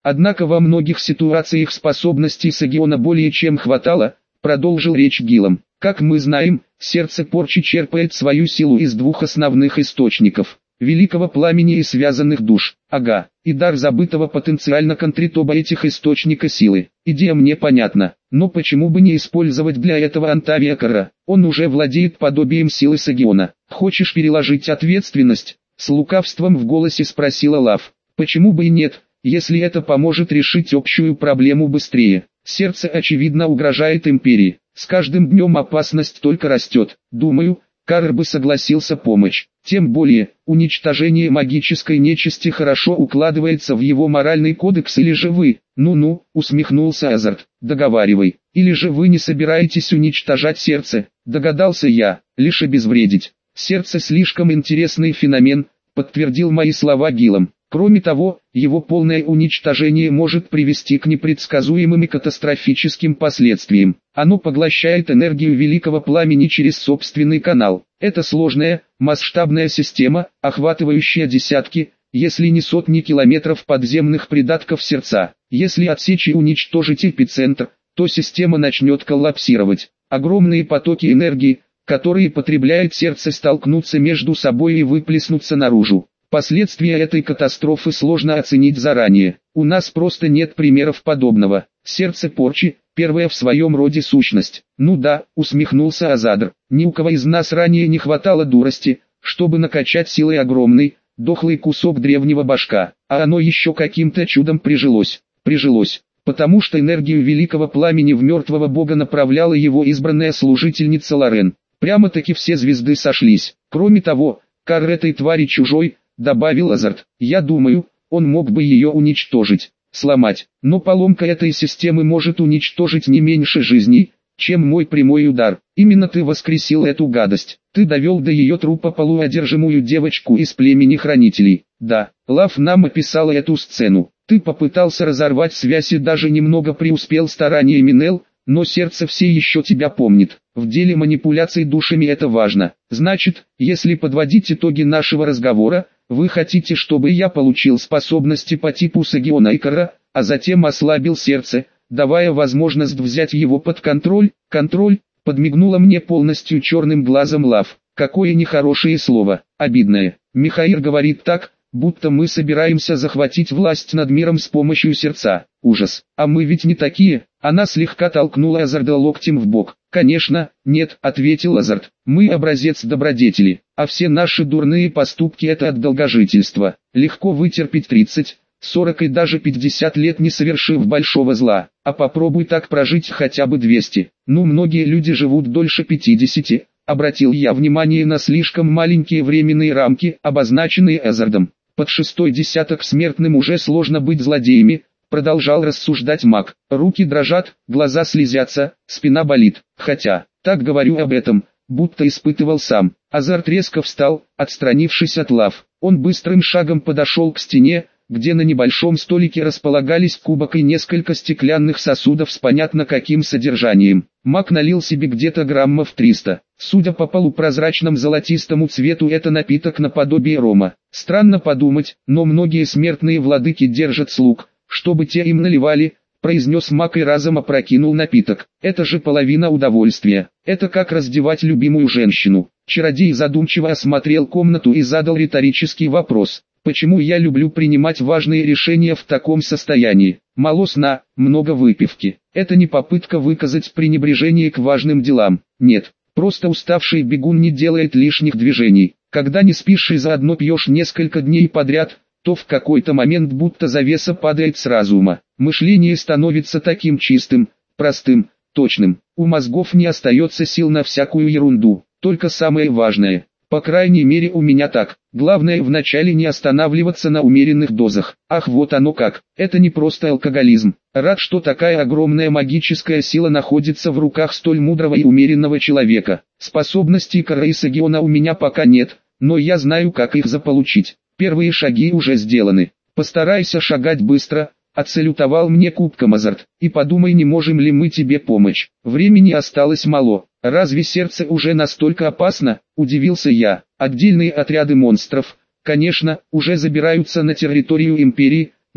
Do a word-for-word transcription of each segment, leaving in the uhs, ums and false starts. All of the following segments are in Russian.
Однако во многих ситуациях способностей Сагиона более чем хватало, продолжил речь Гилом. Как мы знаем, сердце порчи черпает свою силу из двух основных источников. Великого пламени и связанных душ. Ага, и дар забытого потенциально контрит оба этих источника силы. Идея мне понятна, но почему бы не использовать для этого Антавия Кара? Он уже владеет подобием силы Сагиона. Хочешь переложить ответственность? С лукавством в голосе спросила Лав. Почему бы и нет, если это поможет решить общую проблему быстрее? Сердце очевидно угрожает империи. С каждым днем опасность только растет. Думаю, Карр бы согласился помочь. Тем более, уничтожение магической нечисти хорошо укладывается в его моральный кодекс. Или же вы, ну-ну, усмехнулся Азарт, договаривай. Или же вы не собираетесь уничтожать сердце, догадался я, лишь обезвредить. Сердце слишком интересный феномен, подтвердил мои слова Гилом. Кроме того, его полное уничтожение может привести к непредсказуемым и катастрофическим последствиям. Оно поглощает энергию великого пламени через собственный канал. Это сложная, масштабная система, охватывающая десятки, если не сотни километров подземных придатков сердца. Если отсечь и уничтожить эпицентр, то система начнет коллапсировать. Огромные потоки энергии, которые потребляет сердце, столкнутся между собой и выплеснутся наружу. Последствия этой катастрофы сложно оценить заранее. У нас просто нет примеров подобного. Сердце порчи – первая в своем роде сущность. Ну да, усмехнулся Азадр. Ни у кого из нас ранее не хватало дурости, чтобы накачать силой огромный, дохлый кусок древнего башка. А оно еще каким-то чудом прижилось. Прижилось. Потому что энергию великого пламени в мертвого бога направляла его избранная служительница Лорен. Прямо-таки все звезды сошлись. Кроме того, Карр этой твари чужой, добавил Азарт. Я думаю, он мог бы ее уничтожить, сломать. Но поломка этой системы может уничтожить не меньше жизней, чем мой прямой удар. Именно ты воскресил эту гадость. Ты довел до ее трупа полуодержимую девочку из племени хранителей. Да, Лав нам описала эту сцену. Ты попытался разорвать связь и даже немного преуспел стараниями Нел, но сердце все еще тебя помнит. В деле манипуляций душами это важно. Значит, если подводить итоги нашего разговора, вы хотите, чтобы я получил способности по типу Сагиона и Кара, а затем ослабил сердце, давая возможность взять его под контроль? Контроль, подмигнула мне полностью черным глазом Лав. Какое нехорошее слово, обидное. Михаил говорит так, будто мы собираемся захватить власть над миром с помощью сердца. Ужас. А мы ведь не такие. Она слегка толкнула Азарда локтем в бок. «Конечно, нет», — ответил Азард. «Мы образец добродетели, а все наши дурные поступки — это от долгожительства. Легко вытерпеть тридцать, сорок и даже пятьдесят лет, не совершив большого зла. А попробуй так прожить хотя бы двести. Ну, многие люди живут дольше пятидесяти». Обратил я внимание на слишком маленькие временные рамки, обозначенные Азардом. Под шестой десяток смертным уже сложно быть злодеями. Продолжал рассуждать маг. Руки дрожат, глаза слезятся, спина болит. Хотя, так говорю об этом, будто испытывал сам. Азарт резко встал, отстранившись от Лав. Он быстрым шагом подошел к стене, где на небольшом столике располагались кубок и несколько стеклянных сосудов с понятно каким содержанием. Маг налил себе где-то граммов триста. Судя по полупрозрачному золотистому цвету, это напиток наподобие рома. Странно подумать, но многие смертные владыки держат слуг, чтобы те им наливали, произнес маг и разом опрокинул напиток. Это же половина удовольствия. Это как раздевать любимую женщину. Чародей задумчиво осмотрел комнату и задал риторический вопрос. Почему я люблю принимать важные решения в таком состоянии? Мало сна, много выпивки. Это не попытка выказать пренебрежение к важным делам. Нет, просто уставший бегун не делает лишних движений. Когда не спишь и заодно пьешь несколько дней подряд, то в какой-то момент будто завеса падает с разума. Мышление становится таким чистым, простым, точным. У мозгов не остается сил на всякую ерунду, только самое важное. По крайней мере у меня так. Главное вначале не останавливаться на умеренных дозах. Ах, вот оно как. Это не просто алкоголизм. Рад, что такая огромная магическая сила находится в руках столь мудрого и умеренного человека. Способностей Кара и Сагиона у меня пока нет, но я знаю, как их заполучить. Первые шаги уже сделаны. Постарайся шагать быстро, отсалютовал мне кубком Азарт. И подумай, не можем ли мы тебе помочь. Времени осталось мало. Разве сердце уже настолько опасно? Удивился я. Отдельные отряды монстров, конечно, уже забираются на территорию империи,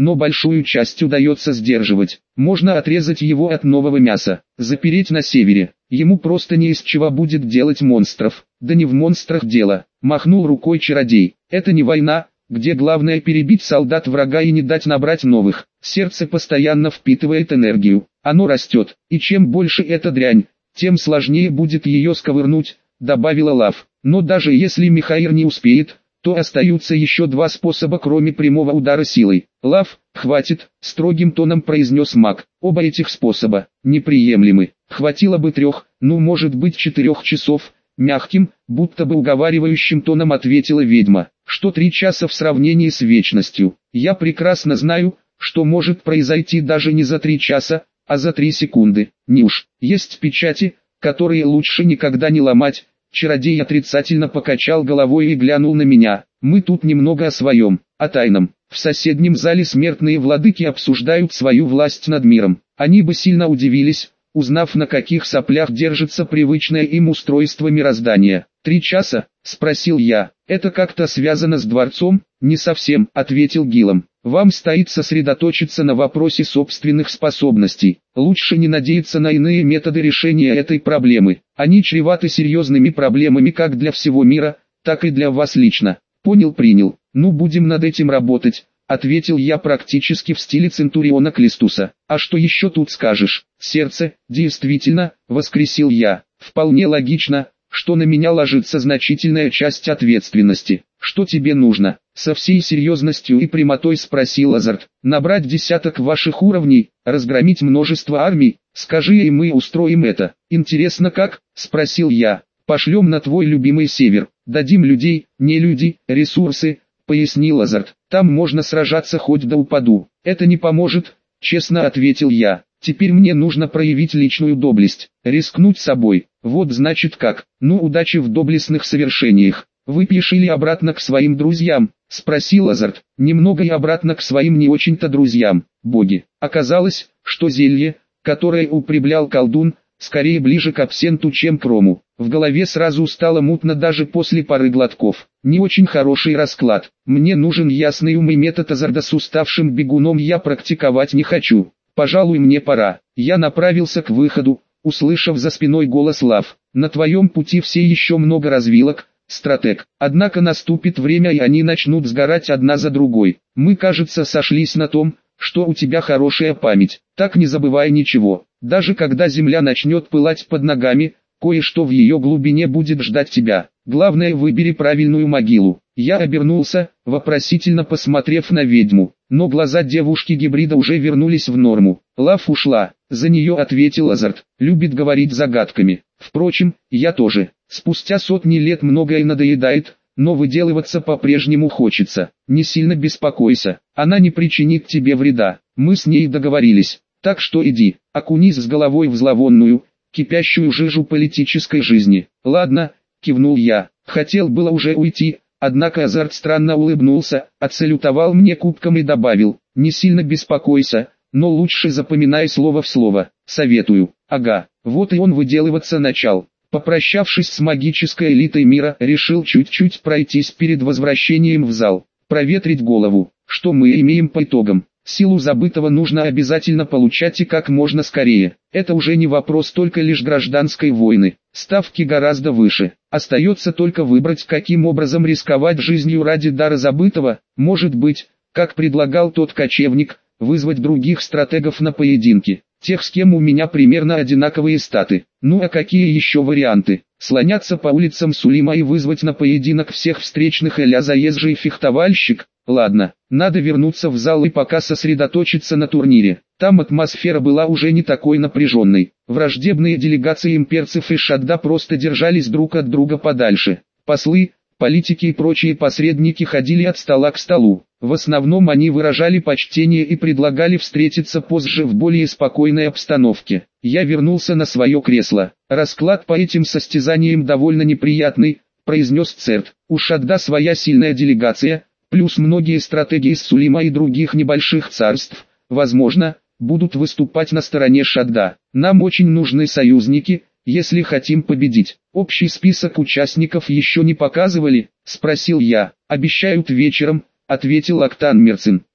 но большую часть удается сдерживать. Можно отрезать его от нового мяса, запереть на севере. Ему просто не из чего будет делать монстров. Да не в монстрах дело, махнул рукой чародей. Это не война, где главное перебить солдат врага и не дать набрать новых. Сердце постоянно впитывает энергию. Оно растет, и чем больше эта дрянь, тем сложнее будет ее сковырнуть, добавила Лав. Но даже если Михаил не успеет, то остаются еще два способа, кроме прямого удара силой. Лав, хватит, строгим тоном произнес маг. Оба этих способа неприемлемы. Хватило бы трех, ну может быть четырех часов. Мягким, будто бы уговаривающим тоном ответила ведьма. Что три часа в сравнении с вечностью? Я прекрасно знаю, что может произойти даже не за три часа, а за три секунды. Нюш, есть печати, которые лучше никогда не ломать. Чародей отрицательно покачал головой и глянул на меня. Мы тут немного о своем, о тайном. В соседнем зале смертные владыки обсуждают свою власть над миром. Они бы сильно удивились, узнав, на каких соплях держится привычное им устройство мироздания. «Три часа?» – спросил я. «Это как-то связано с дворцом?» «Не совсем», – ответил Гилом. «Вам стоит сосредоточиться на вопросе собственных способностей. Лучше не надеяться на иные методы решения этой проблемы. Они чреваты серьезными проблемами как для всего мира, так и для вас лично». «Понял, принял. Ну, будем над этим работать», — ответил я практически в стиле Центуриона Клистуса. «А что еще тут скажешь?» «Сердце, действительно», — воскресил я. «Вполне логично, что на меня ложится значительная часть ответственности. Что тебе нужно?» Со всей серьезностью и прямотой спросил Азарт. «Набрать десяток ваших уровней, разгромить множество армий, скажи, и мы устроим это». «Интересно как?» — спросил я. «Пошлем на твой любимый север, дадим людей, не люди, ресурсы», — пояснил Азарт. «Там можно сражаться хоть до упаду». «Это не поможет», — честно ответил я. «Теперь мне нужно проявить личную доблесть, рискнуть собой». «Вот значит как. Ну, удачи в доблестных совершениях». «Выпьешь или обратно к своим друзьям?» — спросил Азарт. «Немного и обратно к своим не очень-то друзьям, боги». Оказалось, что зелье, которое употреблял колдун, скорее ближе к абсенту, чем к рому. В голове сразу стало мутно даже после пары глотков. Не очень хороший расклад. Мне нужен ясный ум и метод Азарда с уставшим бегуном я практиковать не хочу. Пожалуй, мне пора. Я направился к выходу, услышав за спиной голос Лав. «На твоем пути все еще много развилок, стратег. Однако наступит время, и они начнут сгорать одна за другой. Мы, кажется, сошлись на том, что у тебя хорошая память. Так не забывай ничего. Даже когда земля начнет пылать под ногами, кое-что в ее глубине будет ждать тебя. Главное, выбери правильную могилу». Я обернулся, вопросительно посмотрев на ведьму, но глаза девушки-гибрида уже вернулись в норму. Лав ушла, за нее ответил Азарт. Любит говорить загадками. Впрочем, я тоже. Спустя сотни лет многое надоедает, но выделываться по-прежнему хочется. Не сильно беспокойся, она не причинит тебе вреда. Мы с ней договорились. Так что иди, окунись с головой в зловонную, кипящую жижу политической жизни. Ладно, кивнул я. Хотел было уже уйти, однако Азарт странно улыбнулся, отсалютовал мне кубком и добавил: «Не сильно беспокойся, но лучше запоминай слово в слово. Советую». Ага, вот и он выделываться начал. Попрощавшись с магической элитой мира, решил чуть-чуть пройтись перед возвращением в зал, проветрить голову. Что мы имеем по итогам? Силу забытого нужно обязательно получать и как можно скорее. Это уже не вопрос только лишь гражданской войны. Ставки гораздо выше. Остается только выбрать, каким образом рисковать жизнью ради дара забытого. Может быть, как предлагал тот кочевник, вызвать других стратегов на поединки. Тех, с кем у меня примерно одинаковые статы. Ну а какие еще варианты? Слоняться по улицам Сулима и вызвать на поединок всех встречных а-ля заезжий фехтовальщик? Ладно, надо вернуться в зал и пока сосредоточиться на турнире. Там атмосфера была уже не такой напряженной. Враждебные делегации имперцев и Шадда просто держались друг от друга подальше. Послы, политики и прочие посредники ходили от стола к столу. В основном они выражали почтение и предлагали встретиться позже в более спокойной обстановке. Я вернулся на свое кресло. «Расклад по этим состязаниям довольно неприятный», — произнес Церт. «У Шадда своя сильная делегация, плюс многие стратеги из Сулима и других небольших царств, возможно, будут выступать на стороне Шадда. Нам очень нужны союзники, если хотим победить». «Общий список участников еще не показывали?» — спросил я. «Обещают вечером», — ответил Октан Мерцин.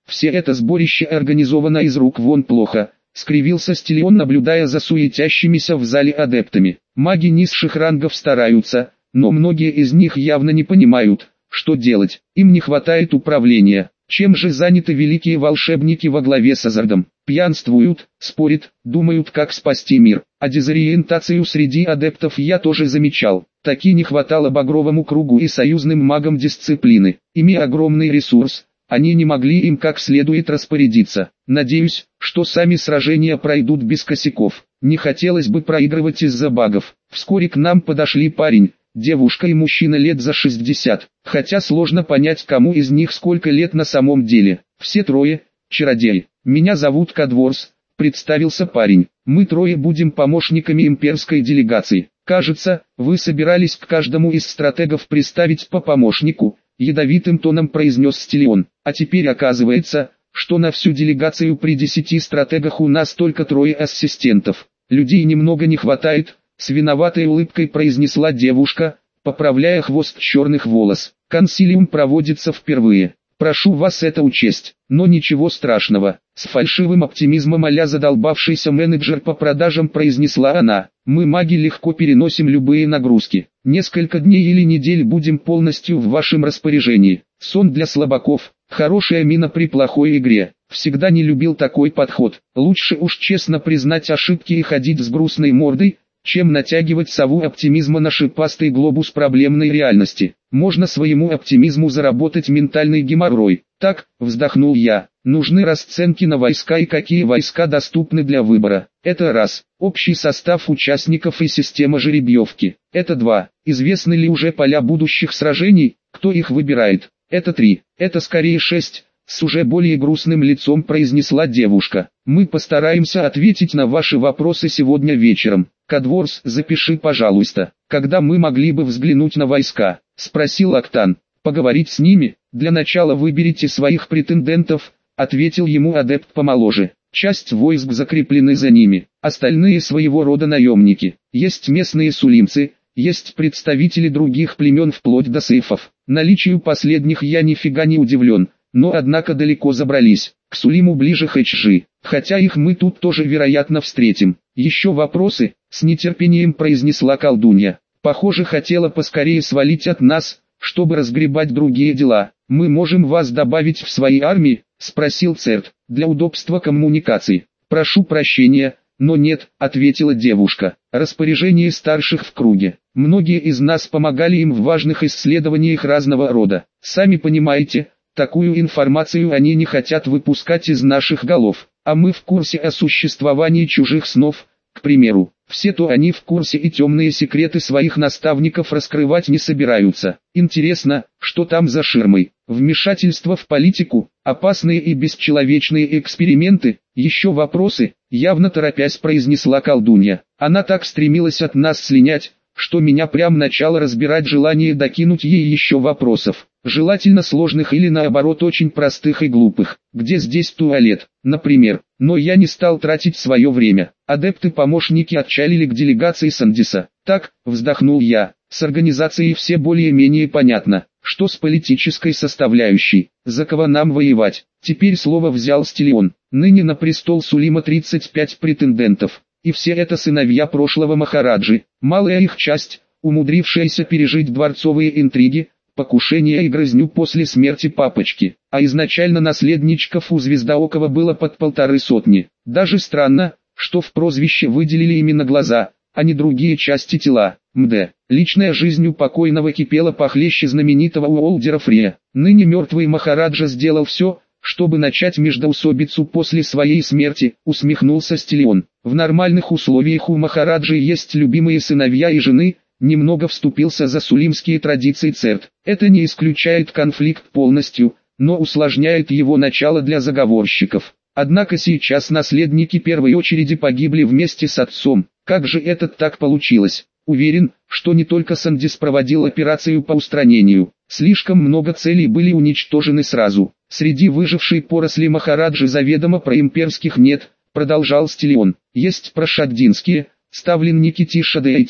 Все это сборище организовано из рук вон плохо, скривился Стиллион, наблюдая за суетящимися в зале адептами. Маги низших рангов стараются, но многие из них явно не понимают, что делать. Им не хватает управления. Чем же заняты великие волшебники во главе с Азардом? Пьянствуют, спорят, думают, как спасти мир. А дезориентацию среди адептов я тоже замечал. Таки не хватало Багровому кругу и союзным магам дисциплины. Имея огромный ресурс, они не могли им как следует распорядиться. Надеюсь, что сами сражения пройдут без косяков. Не хотелось бы проигрывать из-за багов. Вскоре к нам подошли парень, девушка и мужчина лет за шестьдесят, хотя сложно понять, кому из них сколько лет на самом деле. Все трое – чародеи. «Меня зовут Кадворс», – представился парень. «Мы трое будем помощниками имперской делегации. Кажется, вы собирались к каждому из стратегов приставить по помощнику», – ядовитым тоном произнес Стиллион. «А теперь оказывается, что на всю делегацию при десяти стратегах у нас только трое ассистентов. Людей немного не хватает», — с виноватой улыбкой произнесла девушка, поправляя хвост черных волос. «Консилиум проводится впервые. Прошу вас это учесть, но ничего страшного», — с фальшивым оптимизмом а-ля задолбавшийся менеджер по продажам произнесла она. «Мы, маги, легко переносим любые нагрузки. Несколько дней или недель будем полностью в вашем распоряжении. Сон для слабаков, хорошая мина при плохой игре. Всегда не любил такой подход. Лучше уж честно признать ошибки и ходить с грустной мордой, чем натягивать сову оптимизма на шипастый глобус проблемной реальности. Можно своему оптимизму заработать ментальный геморрой. Так, вздохнул я, нужны расценки на войска и какие войска доступны для выбора. Это раз. Общий состав участников и система жеребьевки. Это два. Известны ли уже поля будущих сражений, кто их выбирает? Это три. Это скорее шесть. С уже более грустным лицом произнесла девушка. Мы постараемся ответить на ваши вопросы сегодня вечером. Кадворс, запиши, пожалуйста. Когда мы могли бы взглянуть на войска? Спросил Октан. Поговорить с ними? Для начала выберите своих претендентов, ответил ему адепт помоложе. Часть войск закреплены за ними, остальные своего рода наемники. Есть местные сулимцы, есть представители других племен вплоть до сейфов. Наличию последних я нифига не удивлен. Но однако далеко забрались, к Сулиму ближе Хэчжи, хотя их мы тут тоже вероятно встретим. Еще вопросы? С нетерпением произнесла колдунья. Похоже, хотела поскорее свалить от нас, чтобы разгребать другие дела. Мы можем вас добавить в свои армии? Спросил Церт, для удобства коммуникаций. Прошу прощения, но нет, ответила девушка. Распоряжение старших в круге. Многие из нас помогали им в важных исследованиях разного рода. Сами понимаете, такую информацию они не хотят выпускать из наших голов, а мы в курсе о существовании чужих снов, к примеру. Все то они в курсе и темные секреты своих наставников раскрывать не собираются. Интересно, что там за ширмой? Вмешательство в политику, опасные и бесчеловечные эксперименты, еще вопросы, явно торопясь произнесла колдунья. Она так стремилась от нас слинять, что меня прям начало разбирать желание докинуть ей еще вопросов. Желательно сложных или наоборот очень простых и глупых. Где здесь туалет, например? Но я не стал тратить свое время. Адепты-помощники отчалили к делегации Сандиса. Так, вздохнул я, с организацией все более-менее понятно. Что с политической составляющей? За кого нам воевать? Теперь слово взял Стиллион. Ныне на престол Сулима тридцать пять претендентов. И все это сыновья прошлого Махараджи. Малая их часть, умудрившаяся пережить дворцовые интриги, покушение и грызню после смерти папочки, а изначально наследничков у Звездоокова было под полторы сотни. Даже странно, что в прозвище выделили именно глаза, а не другие части тела. Мд. Личная жизнь у покойного кипела похлеще знаменитого Уолдера Фрия. Ныне мертвый Махараджа сделал все, чтобы начать междоусобицу после своей смерти, усмехнулся Стиллион. В нормальных условиях у Махараджи есть любимые сыновья и жены. Немного вступился за сулимские традиции Церт. Это не исключает конфликт полностью, но усложняет его начало для заговорщиков. Однако сейчас наследники первой очереди погибли вместе с отцом. Как же это так получилось? Уверен, что не только Сандис проводил операцию по устранению. Слишком много целей были уничтожены сразу. Среди выжившей поросли Махараджи заведомо проимперских нет, продолжал Стиллион. Есть прошаддинские, ставленники Тишадеайте,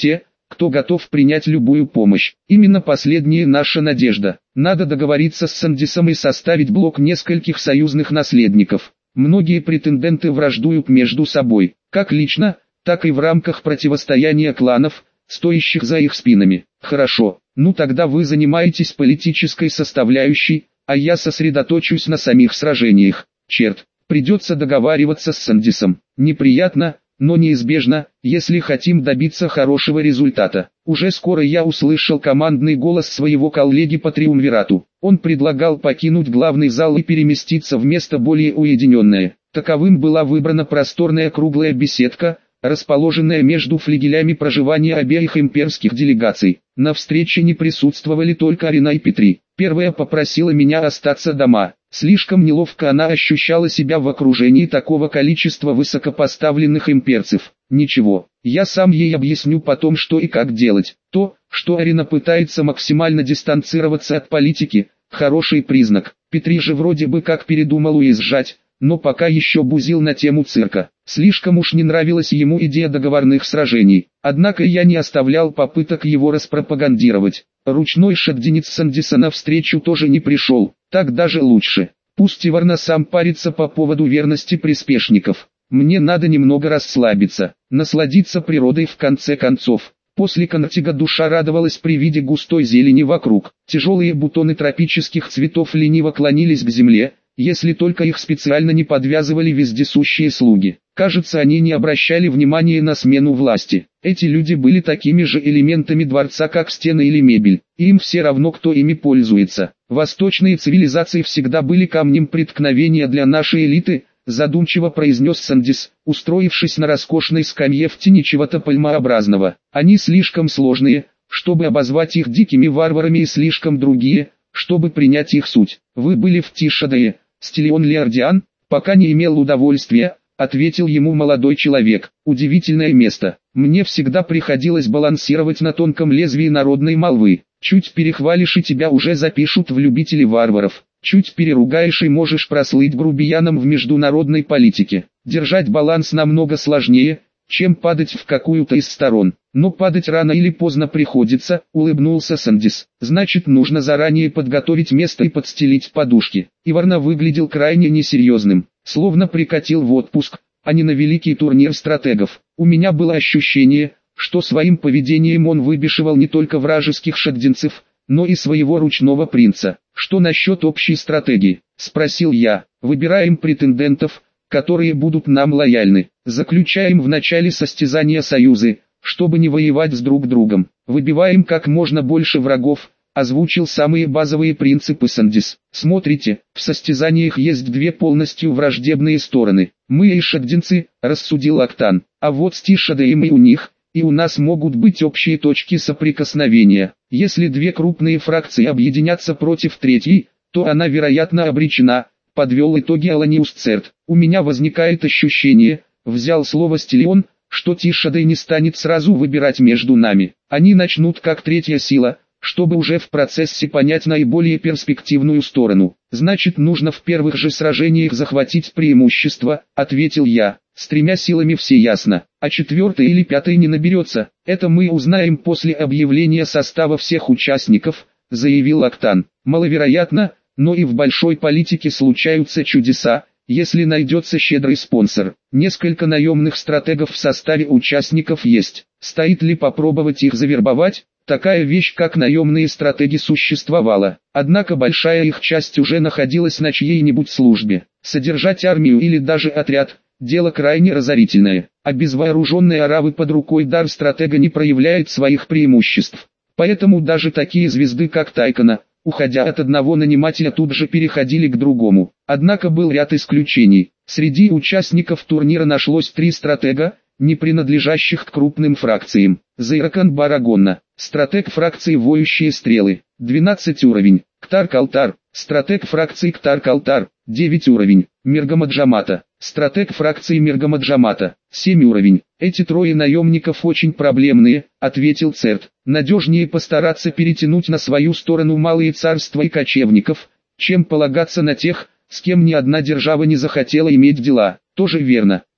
кто готов принять любую помощь. Именно последняя наша надежда. Надо договориться с Сандисом и составить блок нескольких союзных наследников. Многие претенденты враждуют между собой, как лично, так и в рамках противостояния кланов, стоящих за их спинами. Хорошо, ну тогда вы занимаетесь политической составляющей, а я сосредоточусь на самих сражениях. Черт, придется договариваться с Сандисом. Неприятно, но неизбежно, если хотим добиться хорошего результата. Уже скоро я услышал командный голос своего коллеги по триумвирату. Он предлагал покинуть главный зал и переместиться в место более уединенное. Таковым была выбрана просторная круглая беседка, расположенная между флигелями проживания обеих имперских делегаций. На встрече не присутствовали только Арина и Петри. Первая попросила меня остаться дома. Слишком неловко она ощущала себя в окружении такого количества высокопоставленных имперцев. Ничего, я сам ей объясню потом, что и как делать. То, что Арина пытается максимально дистанцироваться от политики, хороший признак. Петри же вроде бы как передумал уезжать, но пока еще бузил на тему цирка. Слишком уж не нравилась ему идея договорных сражений. Однако я не оставлял попыток его распропагандировать. Ручной шагденец Сандиса навстречу тоже не пришел. Так даже лучше. Пусть Иварна сам парится по поводу верности приспешников. Мне надо немного расслабиться, насладиться природой в конце концов. После Контига душа радовалась при виде густой зелени вокруг. Тяжелые бутоны тропических цветов лениво клонились к земле, если только их специально не подвязывали вездесущие слуги. Кажется, они не обращали внимания на смену власти. Эти люди были такими же элементами дворца, как стены или мебель, и им все равно, кто ими пользуется. Восточные цивилизации всегда были камнем преткновения для нашей элиты, задумчиво произнес Сандис, устроившись на роскошной скамье в тени чего-то пальмообразного. Они слишком сложные, чтобы обозвать их дикими варварами, и слишком другие, чтобы принять их суть. Вы были в Тишадее, Стиллион Леордиан? Пока не имел удовольствия, ответил ему молодой человек. Удивительное место. Мне всегда приходилось балансировать на тонком лезвии народной молвы. Чуть перехвалишь и тебя уже запишут в любители варваров. Чуть переругаешь и можешь прослыть грубияном в международной политике. Держать баланс намного сложнее, чем падать в какую-то из сторон. Но падать рано или поздно приходится, улыбнулся Сандис. Значит, нужно заранее подготовить место и подстелить подушки. Иварна выглядел крайне несерьезным, словно прикатил в отпуск, а не на великий турнир стратегов. У меня было ощущение, что своим поведением он выбешивал не только вражеских шагденцев, но и своего ручного принца. Что насчет общей стратегии? Спросил я. Выбираем претендентов, которые будут нам лояльны. Заключаем в начале состязания союзы, чтобы не воевать с друг другом. Выбиваем как можно больше врагов, озвучил самые базовые принципы Сандис. Смотрите, в состязаниях есть две полностью враждебные стороны. Мы и шагденцы, рассудил Октан. А вот с Тишадеем и у них, и у нас могут быть общие точки соприкосновения. Если две крупные фракции объединятся против третьей, то она вероятно обречена, подвел итоги Аланиус Церт. У меня возникает ощущение, взял слово Стиллион, что Тишадей не станет сразу выбирать между нами. Они начнут как третья сила, чтобы уже в процессе понять наиболее перспективную сторону. Значит, нужно в первых же сражениях захватить преимущество, ответил я. С тремя силами все ясно, а четвертой или пятой не наберется. Это мы узнаем после объявления состава всех участников, заявил Октан. Маловероятно, но и в большой политике случаются чудеса, если найдется щедрый спонсор. Несколько наемных стратегов в составе участников есть. Стоит ли попробовать их завербовать? Такая вещь, как наемные стратеги, существовала. Однако большая их часть уже находилась на чьей-нибудь службе. Содержать армию или даже отряд – дело крайне разорительное. А без вооруженной аравы под рукой дар стратега не проявляет своих преимуществ. Поэтому даже такие звезды, как Тайкона, уходя от одного нанимателя, тут же переходили к другому. Однако был ряд исключений. Среди участников турнира нашлось три стратега, не принадлежащих к крупным фракциям. Зайракан Барагонна, стратег фракции Воющие Стрелы, двенадцать уровень. Ктар-Калтар, стратег фракции Ктар-Калтар, девять уровень. Миргамаджамата, стратег фракции Миргамаджамата, семь уровень. Эти трое наемников очень проблемные, ответил Церт. Надежнее постараться перетянуть на свою сторону малые царства и кочевников, чем полагаться на тех, с кем ни одна держава не захотела иметь дела. Тоже верно.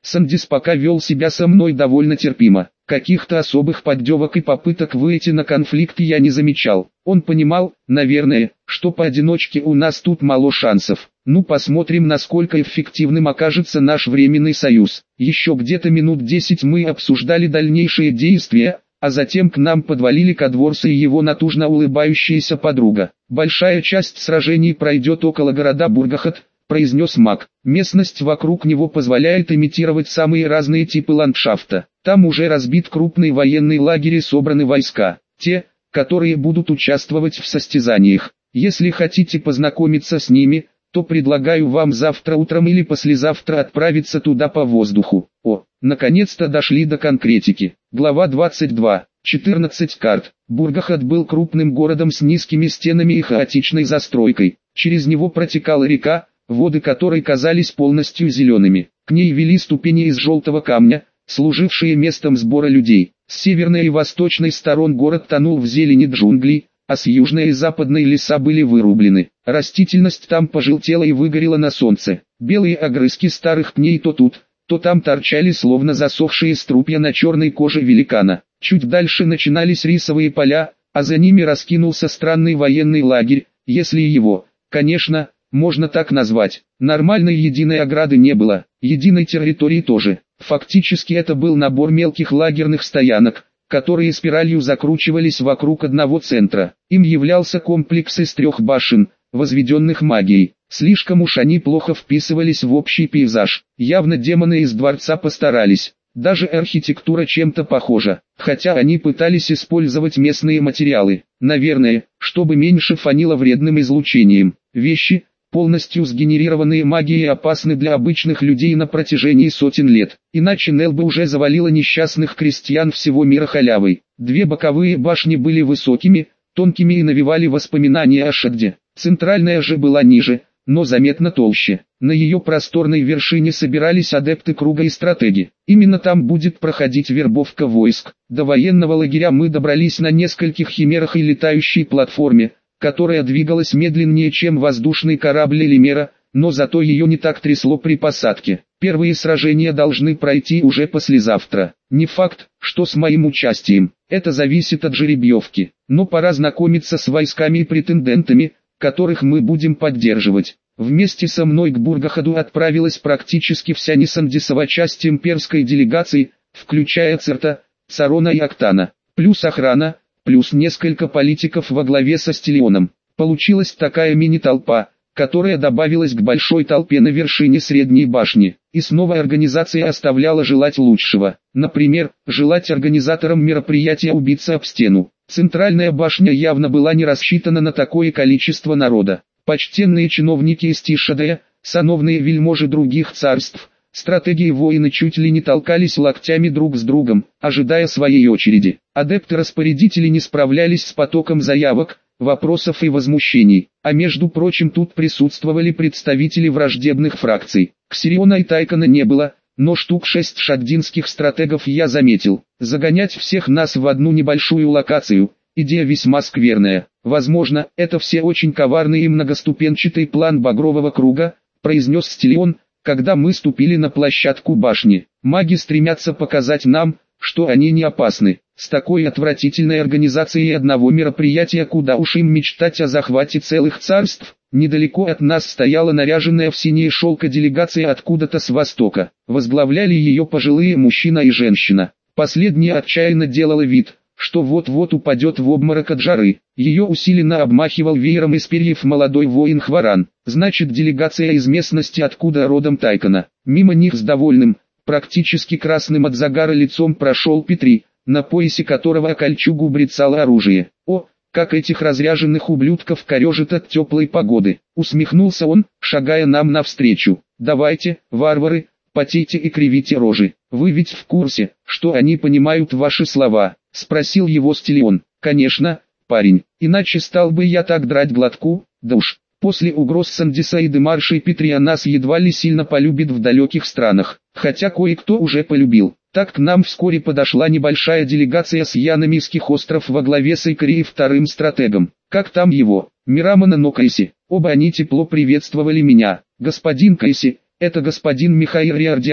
Сандис пока вел себя со мной довольно терпимо. Каких-то особых поддевок и попыток выйти на конфликт я не замечал. Он понимал, наверное, что поодиночке у нас тут мало шансов. Ну посмотрим, насколько эффективным окажется наш временный союз. Еще где-то минут десять мы обсуждали дальнейшие действия, а затем к нам подвалили Кадворса и его натужно улыбающаяся подруга. Большая часть сражений пройдет около города Бургахат, произнес маг. Местность вокруг него позволяет имитировать самые разные типы ландшафта. Там уже разбит крупный военный лагерь и собраны войска, те, которые будут участвовать в состязаниях. Если хотите познакомиться с ними, то предлагаю вам завтра утром или послезавтра отправиться туда по воздуху. О, наконец-то дошли до конкретики. Глава двадцать два. четырнадцать карт. Бургахат был крупным городом с низкими стенами и хаотичной застройкой. Через него протекала река, воды которой казались полностью зелеными. К ней вели ступени из желтого камня, служившие местом сбора людей. С северной и восточной сторон город тонул в зелени джунглей, а с южной и западной леса были вырублены. Растительность там пожелтела и выгорела на солнце. Белые огрызки старых пней то тут, то там торчали словно засохшие струпья на черной коже великана. Чуть дальше начинались рисовые поля, а за ними раскинулся странный военный лагерь, если его, конечно, можно так назвать. Нормальной единой ограды не было, единой территории тоже. Фактически это был набор мелких лагерных стоянок, которые спиралью закручивались вокруг одного центра. Им являлся комплекс из трех башен, возведенных магией. Слишком уж они плохо вписывались в общий пейзаж. Явно демоны из дворца постарались. Даже архитектура чем-то похожа, хотя они пытались использовать местные материалы. Наверное, чтобы меньше фанило вредным излучением. Вещи, полностью сгенерированные магией, опасны для обычных людей на протяжении сотен лет. Иначе Нел бы уже завалила несчастных крестьян всего мира халявой. Две боковые башни были высокими, тонкими и навевали воспоминания о Шадде. Центральная же была ниже, но заметно толще. На ее просторной вершине собирались адепты круга и стратеги. Именно там будет проходить вербовка войск. До военного лагеря мы добрались на нескольких химерах и летающей платформе, которая двигалась медленнее, чем воздушный корабль Элимера, но зато ее не так трясло при посадке. Первые сражения должны пройти уже послезавтра. Не факт, что с моим участием, это зависит от жеребьевки, но пора знакомиться с войсками и претендентами, которых мы будем поддерживать. Вместе со мной к Бургахаду отправилась практически вся несандисова часть имперской делегации, включая Церта, Царона и Октана, плюс охрана, плюс несколько политиков во главе со Стелионом. Получилась такая мини-толпа, которая добавилась к большой толпе на вершине средней башни. И снова организация оставляла желать лучшего. Например, желать организаторам мероприятия убиться об стену. Центральная башня явно была не рассчитана на такое количество народа. Почтенные чиновники из Тишадея, сановные вельможи других царств, стратеги и воины чуть ли не толкались локтями друг с другом, ожидая своей очереди. Адепты-распорядители не справлялись с потоком заявок, вопросов и возмущений, а между прочим тут присутствовали представители враждебных фракций. Ксириона и Тайкона не было, но штук шесть шаддинских стратегов я заметил. Загонять всех нас в одну небольшую локацию – идея весьма скверная. Возможно, это все очень коварный и многоступенчатый план Багрового круга, произнес Стелион, когда мы ступили на площадку башни. Маги стремятся показать нам, что они не опасны. С такой отвратительной организацией одного мероприятия куда уж им мечтать о захвате целых царств. Недалеко от нас стояла наряженная в синее шелко делегация откуда-то с востока. Возглавляли ее пожилые мужчина и женщина. Последняя отчаянно делала вид, что вот-вот упадет в обморок от жары. Ее усиленно обмахивал веером из перьев молодой воин Хваран. Значит, делегация из местности, откуда родом Тайкона. Мимо них с довольным, практически красным от загара лицом прошел Петри, на поясе которого о кольчугу брецало оружие. О, как этих разряженных ублюдков корежит от теплой погоды. Усмехнулся он, шагая нам навстречу. Давайте, варвары, потейте и кривите рожи. Вы ведь в курсе, что они понимают ваши слова? Спросил его Стелион. Конечно, парень, иначе стал бы я так драть глотку, да уж. После угроз Сандиса и Демарша и Петри нас едва ли сильно полюбит в далеких странах, хотя кое-кто уже полюбил. Так к нам вскоре подошла небольшая делегация с Яномийских остров во главе с Икари и вторым стратегом. Как там его? Мирамона Нокайси. Оба они тепло приветствовали меня. Господин Кайси, это господин Михаил Риардиан,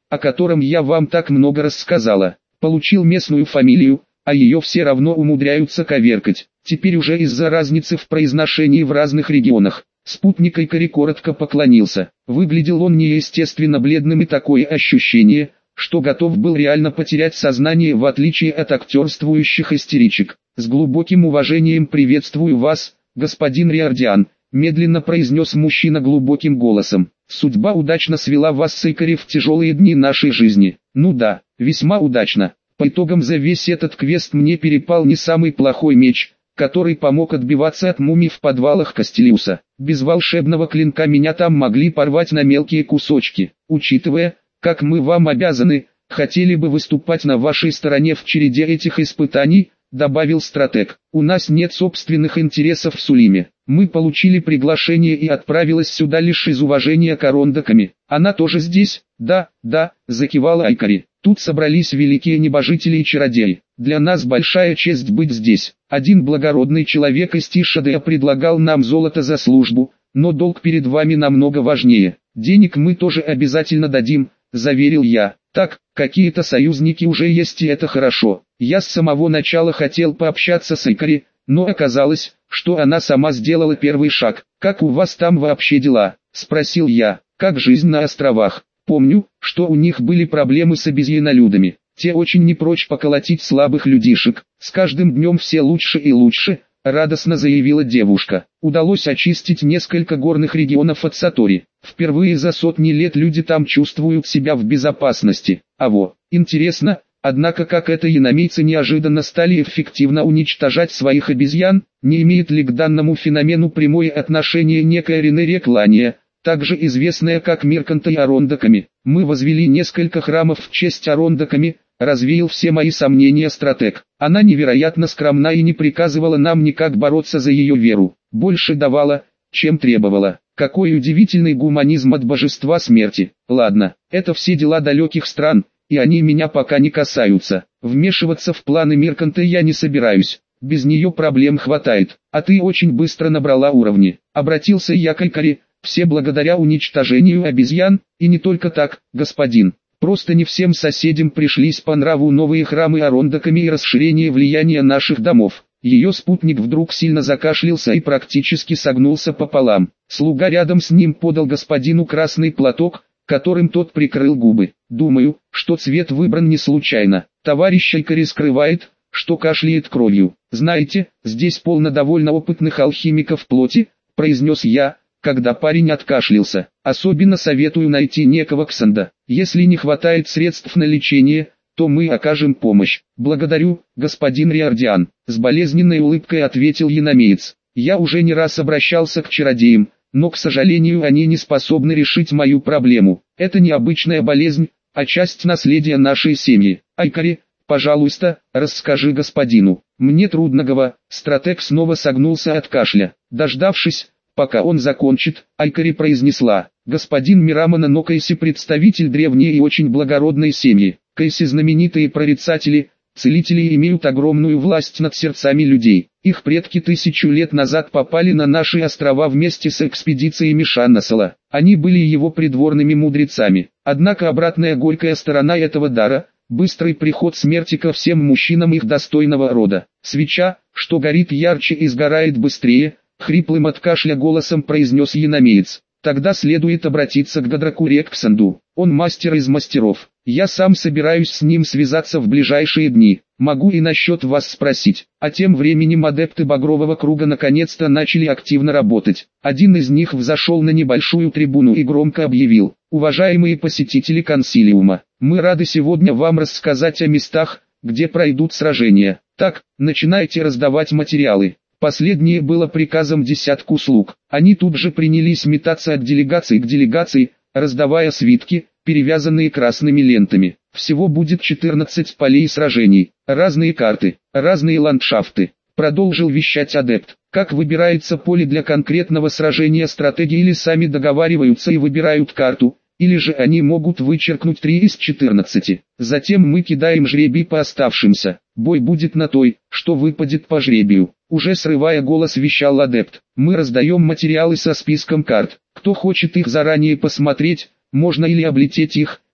о котором я вам так много рассказала. Получил местную фамилию, а ее все равно умудряются коверкать. Теперь уже из-за разницы в произношении в разных регионах. Спутник Айкари коротко поклонился. Выглядел он неестественно бледным, и такое ощущение, что готов был реально потерять сознание, в отличие от актерствующих истеричек. «С глубоким уважением приветствую вас, господин Риордан», медленно произнес мужчина глубоким голосом. «Судьба удачно свела вас с Айкари в тяжелые дни нашей жизни». «Ну да, весьма удачно. По итогам за весь этот квест мне перепал не самый плохой меч, который помог отбиваться от мумий в подвалах Кастелиуса. Без волшебного клинка меня там могли порвать на мелкие кусочки. Учитывая, как мы вам обязаны, хотели бы выступать на вашей стороне в череде этих испытаний», добавил стратег. «У нас нет собственных интересов в Сулиме. Мы получили приглашение и отправилась сюда лишь из уважения к Арондаками». «Она тоже здесь?» «Да, да», закивала Айкари. «Тут собрались великие небожители и чародеи. Для нас большая честь быть здесь. Один благородный человек из Тишадея предлагал нам золото за службу, но долг перед вами намного важнее. Денег мы тоже обязательно дадим», заверил я. «Так, какие-то союзники уже есть, и это хорошо. Я с самого начала хотел пообщаться с Айкари, но оказалось, что она сама сделала первый шаг. «Как у вас там вообще дела?» – спросил я. «Как жизнь на островах?» Помню, что у них были проблемы с обезьянолюдами. Те очень не прочь поколотить слабых людишек. С каждым днем все лучше и лучше, радостно заявила девушка. Удалось очистить несколько горных регионов от Сатори. Впервые за сотни лет люди там чувствуют себя в безопасности. А во, интересно, однако как это яномейцы неожиданно стали эффективно уничтожать своих обезьян, не имеет ли к данному феномену прямое отношение некая Ренерия Клания, также известная как Мирканта и Арондаками. Мы возвели несколько храмов в честь Арондаками, развеял все мои сомнения стратег. Она невероятно скромна и не приказывала нам никак бороться за ее веру, больше давала, чем требовала. Какой удивительный гуманизм от божества смерти. Ладно, это все дела далеких стран, и они меня пока не касаются. Вмешиваться в планы Мирканта я не собираюсь. Без нее проблем хватает. А ты очень быстро набрала уровни. Обратился я к Айкари. Все благодаря уничтожению обезьян, и не только так, господин. Просто не всем соседям пришлись по нраву новые храмы Арондаками и расширение влияния наших домов. Ее спутник вдруг сильно закашлялся и практически согнулся пополам. Слуга рядом с ним подал господину красный платок, которым тот прикрыл губы. Думаю, что цвет выбран не случайно. Товарищ Айкари скрывает, что кашляет кровью. Знаете, здесь полно довольно опытных алхимиков плоти, произнес я, когда парень откашлялся. Особенно советую найти некого Ксанда. Если не хватает средств на лечение, то мы окажем помощь. Благодарю, господин Риордан, с болезненной улыбкой ответил яномеец. Я уже не раз обращался к чародеям, но, к сожалению, они не способны решить мою проблему. Это не обычная болезнь, а часть наследия нашей семьи. Айкари, пожалуйста, расскажи господину. Мне трудно говорить. Стратег снова согнулся от кашля. Дождавшись, пока он закончит, Айкари произнесла: «Господин Мирамона Кайси представитель древней и очень благородной семьи. Кайси знаменитые прорицатели, целители имеют огромную власть над сердцами людей. Их предки тысячу лет назад попали на наши острова вместе с экспедициями Шаннасала. Они были его придворными мудрецами. Однако обратная горькая сторона этого дара – быстрый приход смерти ко всем мужчинам их достойного рода. Свеча, что горит ярче и сгорает быстрее», хриплым от кашля голосом произнес яномеец. «Тогда следует обратиться к Гадраку Рекксанду. Он мастер из мастеров. Я сам собираюсь с ним связаться в ближайшие дни. Могу и насчет вас спросить». А тем временем адепты Багрового круга наконец-то начали активно работать. Один из них взошел на небольшую трибуну и громко объявил: «Уважаемые посетители консилиума, мы рады сегодня вам рассказать о местах, где пройдут сражения. Так, начинайте раздавать материалы». Последнее было приказом десятку слуг. Они тут же принялись метаться от делегации к делегации, раздавая свитки, перевязанные красными лентами. Всего будет четырнадцать полей сражений, разные карты, разные ландшафты. Продолжил вещать адепт. Как выбирается поле для конкретного сражения, стратеги или сами договариваются и выбирают карту, или же они могут вычеркнуть три из четырнадцати. Затем мы кидаем жребий по оставшимся. Бой будет на той, что выпадет по жребию. Уже срывая голос, вещал адепт. Мы раздаем материалы со списком карт. Кто хочет их заранее посмотреть, можно или облететь их,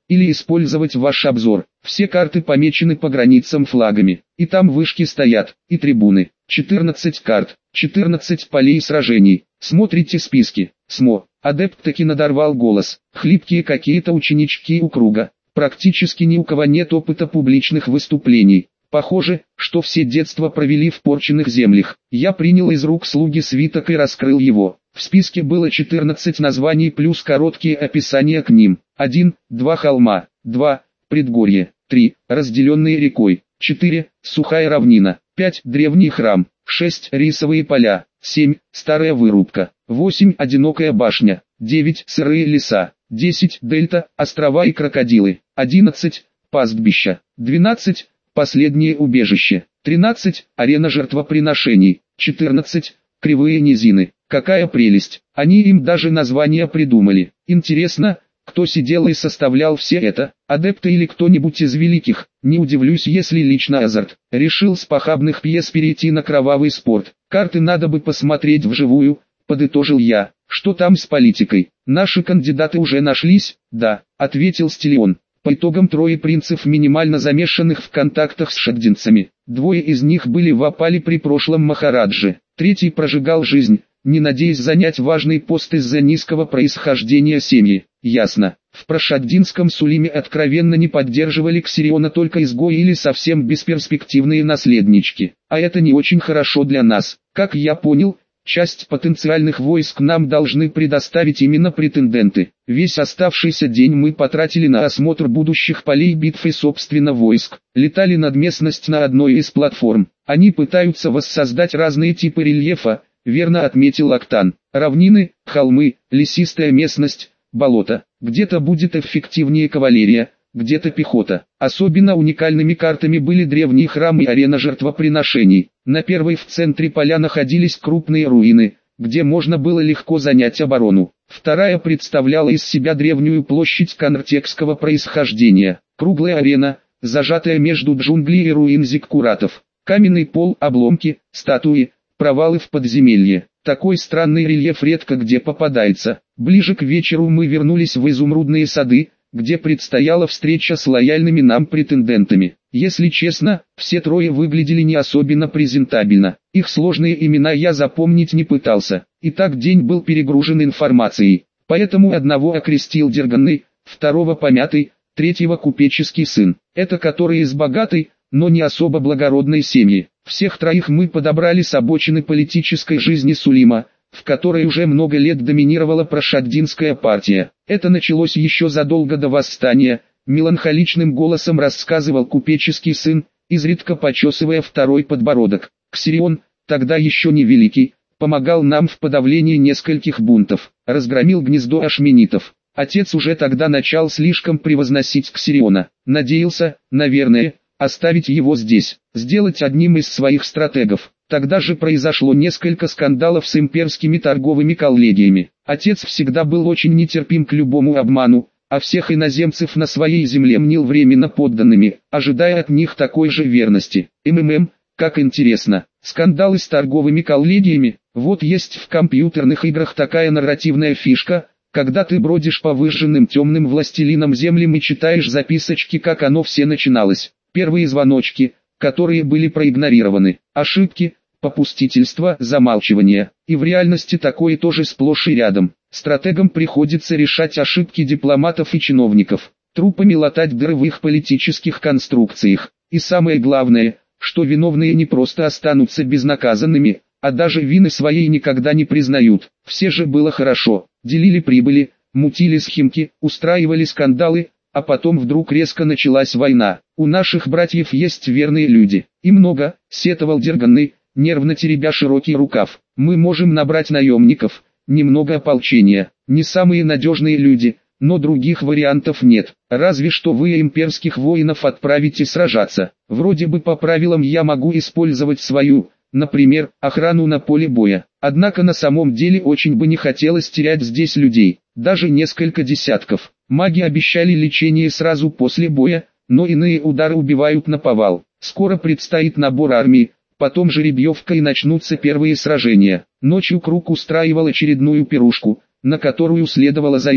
или использовать ваш обзор. Все карты помечены по границам флагами, и там вышки стоят, и трибуны. четырнадцать карт, четырнадцать полей сражений. Смотрите списки. СМО. Адепт таки надорвал голос. Хлипкие какие-то ученички у круга. Практически ни у кого нет опыта публичных выступлений. Похоже, что все детство провели в порченных землях. Я принял из рук слуги свиток и раскрыл его. В списке было четырнадцать названий плюс короткие описания к ним. один. Два холма. два. Предгорье. три. Разделенные рекой. четыре. Сухая равнина. пять. Древний храм. шесть. Рисовые поля. семь. Старая вырубка. восемь. Одинокая башня. девять. Сырые леса. десять. Дельта, острова и крокодилы. одиннадцать. Пастбища. двенадцать. Последнее убежище. тринадцать. Арена жертвоприношений. четырнадцать. Кривые низины. Какая прелесть. Они им даже названия придумали. Интересно, кто сидел и составлял все это? Адепты или кто-нибудь из великих? Не удивлюсь, если лично Азарт решил с похабных пьес перейти на кровавый спорт. Карты надо бы посмотреть вживую, подытожил я. Что там с политикой? Наши кандидаты уже нашлись? Да, ответил Стиллион. По итогам трое принцев минимально замешанных в контактах с шаддинцами. Двое из них были в опале при прошлом Махарадже. Третий прожигал жизнь, не надеясь занять важный пост из-за низкого происхождения семьи. Ясно. В прошаддинском Сулиме откровенно не поддерживали Ксириона только изгои или совсем бесперспективные наследнички. А это не очень хорошо для нас. Как я понял, часть потенциальных войск нам должны предоставить именно претенденты. Весь оставшийся день мы потратили на осмотр будущих полей битв и собственно войск. Летали над местностью на одной из платформ. Они пытаются воссоздать разные типы рельефа, верно отметил Октан. Равнины, холмы, лесистая местность, болото. Где-то будет эффективнее кавалерия, где-то пехота. Особенно уникальными картами были древние храмы и арена жертвоприношений. На первой в центре поля находились крупные руины, где можно было легко занять оборону. Вторая представляла из себя древнюю площадь канртекского происхождения. Круглая арена, зажатая между джунглей и руин зиккуратов. Каменный пол, обломки, статуи, провалы в подземелье. Такой странный рельеф редко где попадается. Ближе к вечеру мы вернулись в изумрудные сады, где предстояла встреча с лояльными нам претендентами. Если честно, все трое выглядели не особенно презентабельно. Их сложные имена я запомнить не пытался. Итак, день был перегружен информацией. Поэтому одного окрестил Дерганный, второго помятый, третьего купеческий сын. Это который из богатой, но не особо благородной семьи. Всех троих мы подобрали с обочины политической жизни Сулима, в которой уже много лет доминировала прошаддинская партия. Это началось еще задолго до восстания, меланхоличным голосом рассказывал купеческий сын, изредка почесывая второй подбородок. Ксирион, тогда еще не великий, помогал нам в подавлении нескольких бунтов, разгромил гнездо ашменитов. Отец уже тогда начал слишком превозносить Ксириона, надеялся, наверное, оставить его здесь, сделать одним из своих стратегов. Тогда же произошло несколько скандалов с имперскими торговыми коллегиями. Отец всегда был очень нетерпим к любому обману, а всех иноземцев на своей земле мнил временно подданными, ожидая от них такой же верности. МММ, как интересно, скандалы с торговыми коллегиями, вот есть в компьютерных играх такая нарративная фишка, когда ты бродишь по выжженным темным властелинам землям и читаешь записочки, как оно все начиналось. Первые звоночки, которые были проигнорированы, ошибки, попустительство, замалчивание. И в реальности такое тоже сплошь и рядом. Стратегам приходится решать ошибки дипломатов и чиновников, трупами латать дыры в их политических конструкциях. И самое главное, что виновные не просто останутся безнаказанными, а даже вины своей никогда не признают. Все же было хорошо, делили прибыли, мутили схемки, устраивали скандалы, а потом вдруг резко началась война. У наших братьев есть верные люди. И много, сетовал Дерганный, нервно теребя широкий рукав. Мы можем набрать наемников, немного ополчения. Не самые надежные люди, но других вариантов нет. Разве что вы имперских воинов отправите сражаться. Вроде бы по правилам я могу использовать свою, например, охрану на поле боя. Однако на самом деле очень бы не хотелось терять здесь людей, даже несколько десятков. Маги обещали лечение сразу после боя, но иные удары убивают наповал. Скоро предстоит набор армии, потом жеребьевка и начнутся первые сражения. Ночью Круг устраивал очередную пирушку, на которую следовало зайти.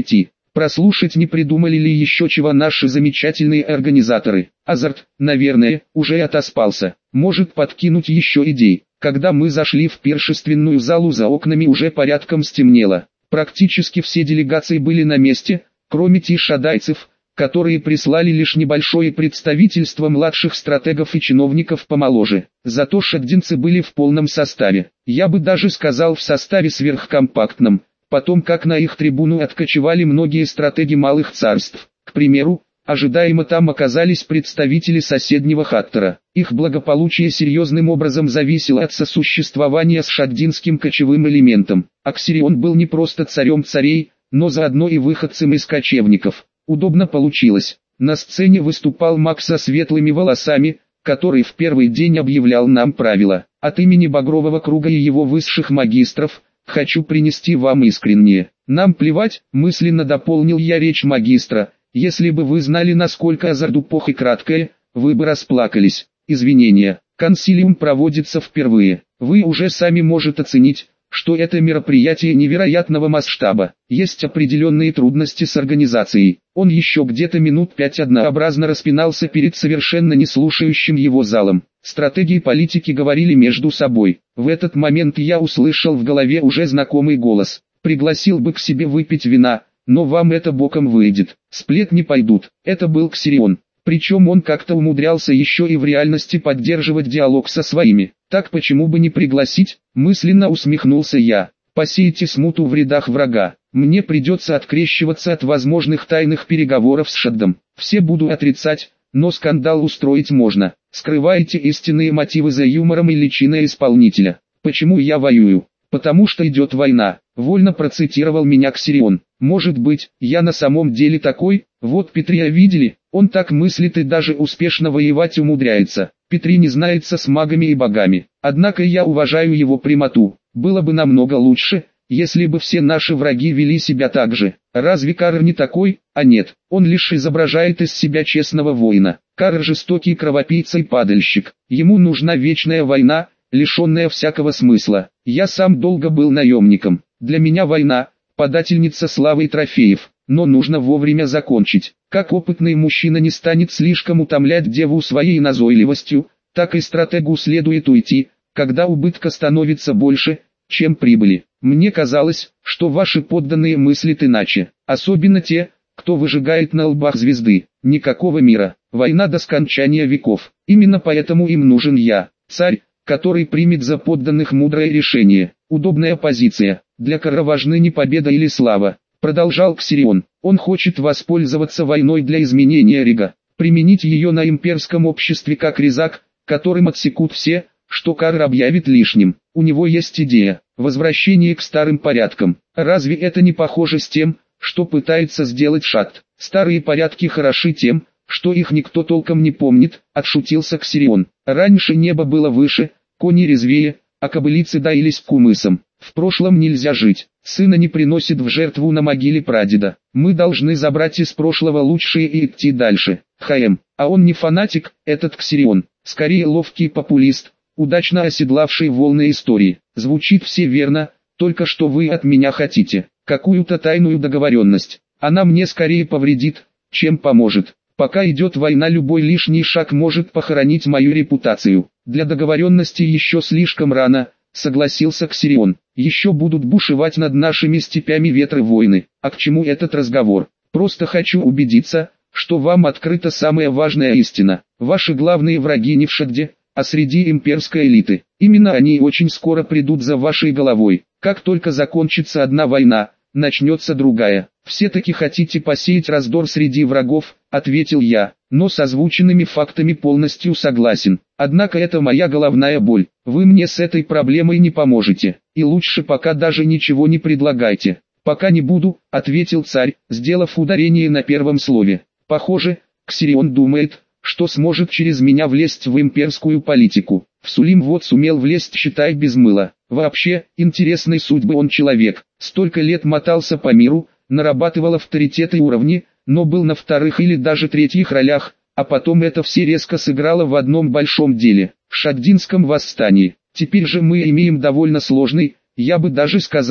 Прослушать, не придумали ли еще чего наши замечательные организаторы. Азарт, наверное, уже отоспался. Может подкинуть еще идей. Когда мы зашли в пиршественную залу, за окнами уже порядком стемнело. Практически все делегации были на месте, кроме тишадайцев, которые прислали лишь небольшое представительство младших стратегов и чиновников помоложе. Зато шаддинцы были в полном составе. Я бы даже сказал, в составе сверхкомпактном. Потом, как на их трибуну откочевали многие стратеги малых царств. К примеру, ожидаемо там оказались представители соседнего Хаттера. Их благополучие серьезным образом зависело от сосуществования с шаддинским кочевым элементом. Аксирион был не просто царем царей, но заодно и выходцем из кочевников. Удобно получилось. На сцене выступал маг со светлыми волосами, который в первый день объявлял нам правила. От имени Багрового круга и его высших магистров хочу принести вам искреннее. Нам плевать, мысленно дополнил я речь магистра. Если бы вы знали, насколько Азардупох и краткое, вы бы расплакались. Извинения. Консилиум проводится впервые. Вы уже сами можете оценить, что это мероприятие невероятного масштаба. Есть определенные трудности с организацией. Он еще где-то минут пять однообразно распинался перед совершенно не слушающим его залом. Стратеги и политики говорили между собой. В этот момент я услышал в голове уже знакомый голос. Пригласил бы к себе выпить вина, но вам это боком выйдет. Сплетни пойдут. Это был Ксирион. Причем он как-то умудрялся еще и в реальности поддерживать диалог со своими. Так почему бы не пригласить? Мысленно усмехнулся я. Посеете смуту в рядах врага. Мне придется открещиваться от возможных тайных переговоров с Шаддом. Все буду отрицать, но скандал устроить можно. Скрываете истинные мотивы за юмором и личиной исполнителя. Почему я воюю? Потому что идет война. Вольно процитировал меня Ксирион. Может быть, я на самом деле такой? Вот Петрия видели? Он так мыслит и даже успешно воевать умудряется. Петри не знается с магами и богами. Однако я уважаю его прямоту. Было бы намного лучше, если бы все наши враги вели себя так же. Разве Карр не такой? А нет, он лишь изображает из себя честного воина. Карр жестокий кровопийца и падальщик. Ему нужна вечная война, лишенная всякого смысла. Я сам долго был наемником. Для меня война – подательница славы и трофеев. Но нужно вовремя закончить. Как опытный мужчина не станет слишком утомлять деву своей назойливостью, так и стратегу следует уйти, когда убытка становится больше, чем прибыли. Мне казалось, что ваши подданные мыслят иначе, особенно те, кто выжигает на лбах звезды. Никакого мира, война до скончания веков. Именно поэтому им нужен я, царь, который примет за подданных мудрое решение. Удобная позиция. Для Карра важны не победа или слава. Продолжал Ксирион. Он хочет воспользоваться войной для изменения Рига, применить ее на имперском обществе как резак, которым отсекут все, что Карр объявит лишним. У него есть идея, возвращение к старым порядкам. Разве это не похоже с тем, что пытается сделать Шадд? Старые порядки хороши тем, что их никто толком не помнит, отшутился Ксирион. Раньше небо было выше, кони резвее, а кобылицы доились кумысом. В прошлом нельзя жить, сына не приносит в жертву на могиле прадеда. Мы должны забрать из прошлого лучшее и идти дальше. ХМ, а он не фанатик, этот Ксирион, скорее ловкий популист, удачно оседлавший волны истории. Звучит все верно, только что вы от меня хотите, какую-то тайную договоренность. Она мне скорее повредит, чем поможет. Пока идет война, любой лишний шаг может похоронить мою репутацию. Для договоренности еще слишком рано, согласился Ксирион. Еще будут бушевать над нашими степями ветры войны. А к чему этот разговор? Просто хочу убедиться, что вам открыта самая важная истина. Ваши главные враги не в Шадде, а среди имперской элиты. Именно они очень скоро придут за вашей головой. Как только закончится одна война, начнется другая. Все-таки хотите посеять раздор среди врагов, ответил я, но с озвученными фактами полностью согласен. Однако это моя головная боль. Вы мне с этой проблемой не поможете. И лучше пока даже ничего не предлагайте. Пока не буду, ответил царь, сделав ударение на первом слове. Похоже, Ксирион думает, что сможет через меня влезть в имперскую политику. В Сулим вот сумел влезть, считай, без мыла. Вообще, интересной судьбы он человек. Столько лет мотался по миру, нарабатывал авторитет и уровни, но был на вторых или даже третьих ролях, а потом это все резко сыграло в одном большом деле – Шаддинском восстании. Теперь же мы имеем довольно сложный, я бы даже сказал,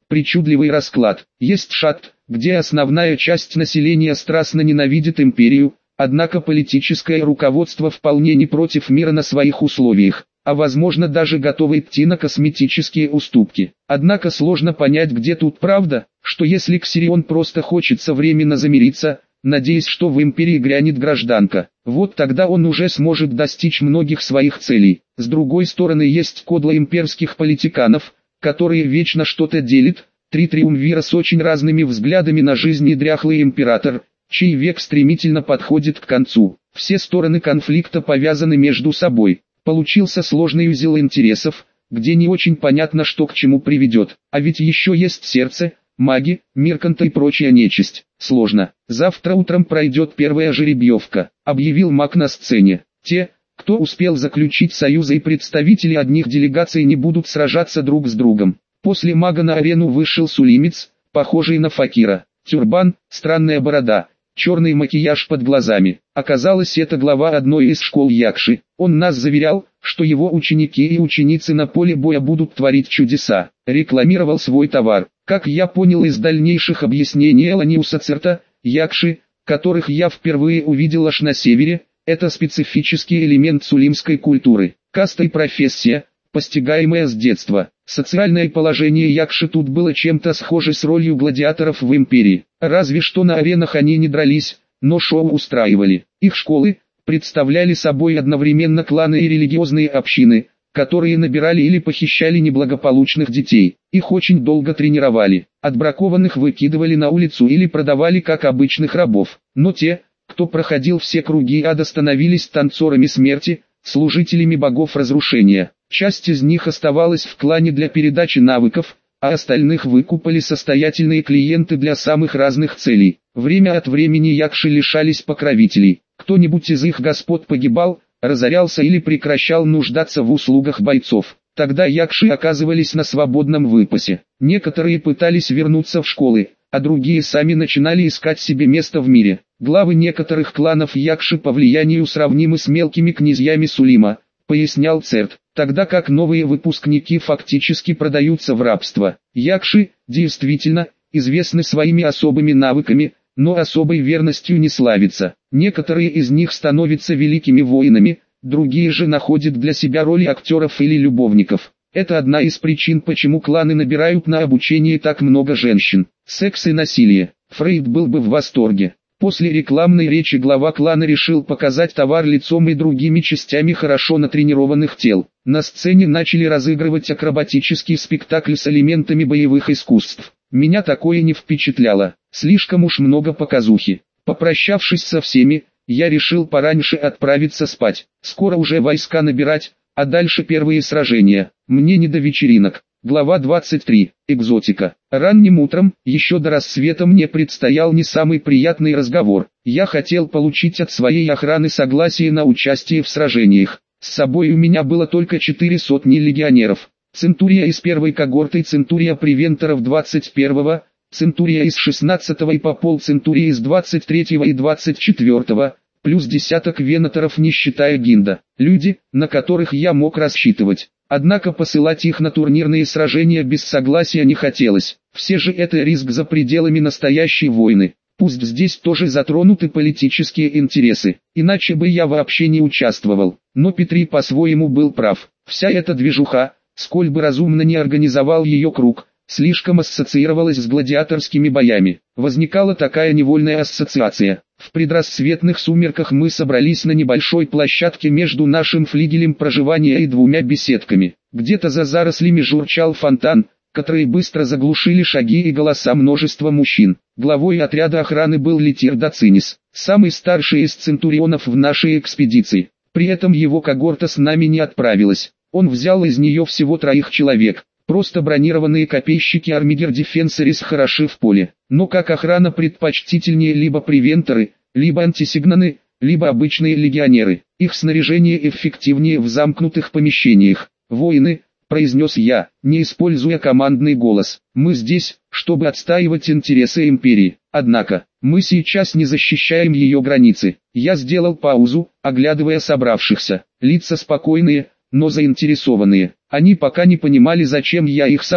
Причудливый расклад. Есть Шатт, где основная часть населения страстно ненавидит империю, однако политическое руководство вполне не против мира на своих условиях, а возможно даже готовы идти на косметические уступки. Однако сложно понять, где тут правда, что если Ксирион просто хочется временно замириться, надеясь, что в империи грянет гражданка, вот тогда он уже сможет достичь многих своих целей. С другой стороны есть кодла имперских политиканов, которые вечно что-то делят, три триумвира с очень разными взглядами на жизнь и дряхлый император, чей век стремительно подходит к концу. Все стороны конфликта повязаны между собой. Получился сложный узел интересов, где не очень понятно, что к чему приведет. А ведь еще есть сердце, маги, Мирканта и прочая нечисть. Сложно. Завтра утром пройдет первая жеребьевка, объявил маг на сцене. Те, кто успел заключить союзы, и представители одних делегаций не будут сражаться друг с другом. После мага на арену вышел сулимец, похожий на факира. Тюрбан, странная борода, черный макияж под глазами. Оказалось, это глава одной из школ Якши. Он нас заверял, что его ученики и ученицы на поле боя будут творить чудеса. Рекламировал свой товар. Как я понял из дальнейших объяснений Эланиуса Церта, Якши, которых я впервые увидел аж на севере, это специфический элемент сулимской культуры. Каста и профессия, постигаемая с детства. Социальное положение Якши тут было чем-то схоже с ролью гладиаторов в империи. Разве что на аренах они не дрались, но шоу устраивали. Их школы представляли собой одновременно кланы и религиозные общины, которые набирали или похищали неблагополучных детей. Их очень долго тренировали. Отбракованных выкидывали на улицу или продавали как обычных рабов. Но те, кто проходил все круги ада, становились танцорами смерти, служителями богов разрушения. Часть из них оставалась в клане для передачи навыков, а остальных выкупали состоятельные клиенты для самых разных целей. Время от времени Якши лишались покровителей. Кто-нибудь из их господ погибал, разорялся или прекращал нуждаться в услугах бойцов. Тогда Якши оказывались на свободном выпасе. Некоторые пытались вернуться в школы, а другие сами начинали искать себе место в мире. Главы некоторых кланов Якши по влиянию сравнимы с мелкими князьями Сулима, пояснял Церт, тогда как новые выпускники фактически продаются в рабство. Якши, действительно, известны своими особыми навыками, но особой верностью не славятся. Некоторые из них становятся великими воинами, другие же находят для себя роли актеров или любовников. Это одна из причин, почему кланы набирают на обучение так много женщин. Секс и насилие. Фрейд был бы в восторге. После рекламной речи глава клана решил показать товар лицом и другими частями хорошо натренированных тел. На сцене начали разыгрывать акробатический спектакль с элементами боевых искусств. Меня такое не впечатляло, слишком уж много показухи. Попрощавшись со всеми, я решил пораньше отправиться спать. Скоро уже войска набирать, а дальше первые сражения. Мне не до вечеринок. Глава двадцать три. Экзотика. Ранним утром, еще до рассвета, мне предстоял не самый приятный разговор. Я хотел получить от своей охраны согласие на участие в сражениях. С собой у меня было только четыре сотни легионеров. Центурия из первой когорты, Центурия Превенторов двадцать первого, Центурия из шестнадцатого и по полцентурии из двадцать третьего и двадцать четвёртого, плюс десяток венаторов, не считая Гинда. Люди, на которых я мог рассчитывать. Однако посылать их на турнирные сражения без согласия не хотелось. Все же это риск за пределами настоящей войны. Пусть здесь тоже затронуты политические интересы, иначе бы я вообще не участвовал. Но Петри по-своему был прав. Вся эта движуха, сколь бы разумно не организовал ее круг, слишком ассоциировалась с гладиаторскими боями. Возникала такая невольная ассоциация. В предрассветных сумерках мы собрались на небольшой площадке между нашим флигелем проживания и двумя беседками. Где-то за зарослями журчал фонтан, которые быстро заглушили шаги и голоса множества мужчин. Главой отряда охраны был Литир Дацинис, самый старший из центурионов в нашей экспедиции. При этом его когорта с нами не отправилась. Он взял из нее всего троих человек. Просто бронированные копейщики Армигер Дефенсорис хороши в поле, но как охрана предпочтительнее либо превенторы, либо антисигнаны, либо обычные легионеры. Их снаряжение эффективнее в замкнутых помещениях. «Воины», — произнес я, не используя командный голос, — «мы здесь, чтобы отстаивать интересы империи. Однако, мы сейчас не защищаем ее границы». Я сделал паузу, оглядывая собравшихся. Лица спокойные, но заинтересованные. Они пока не понимали, зачем я их собрал.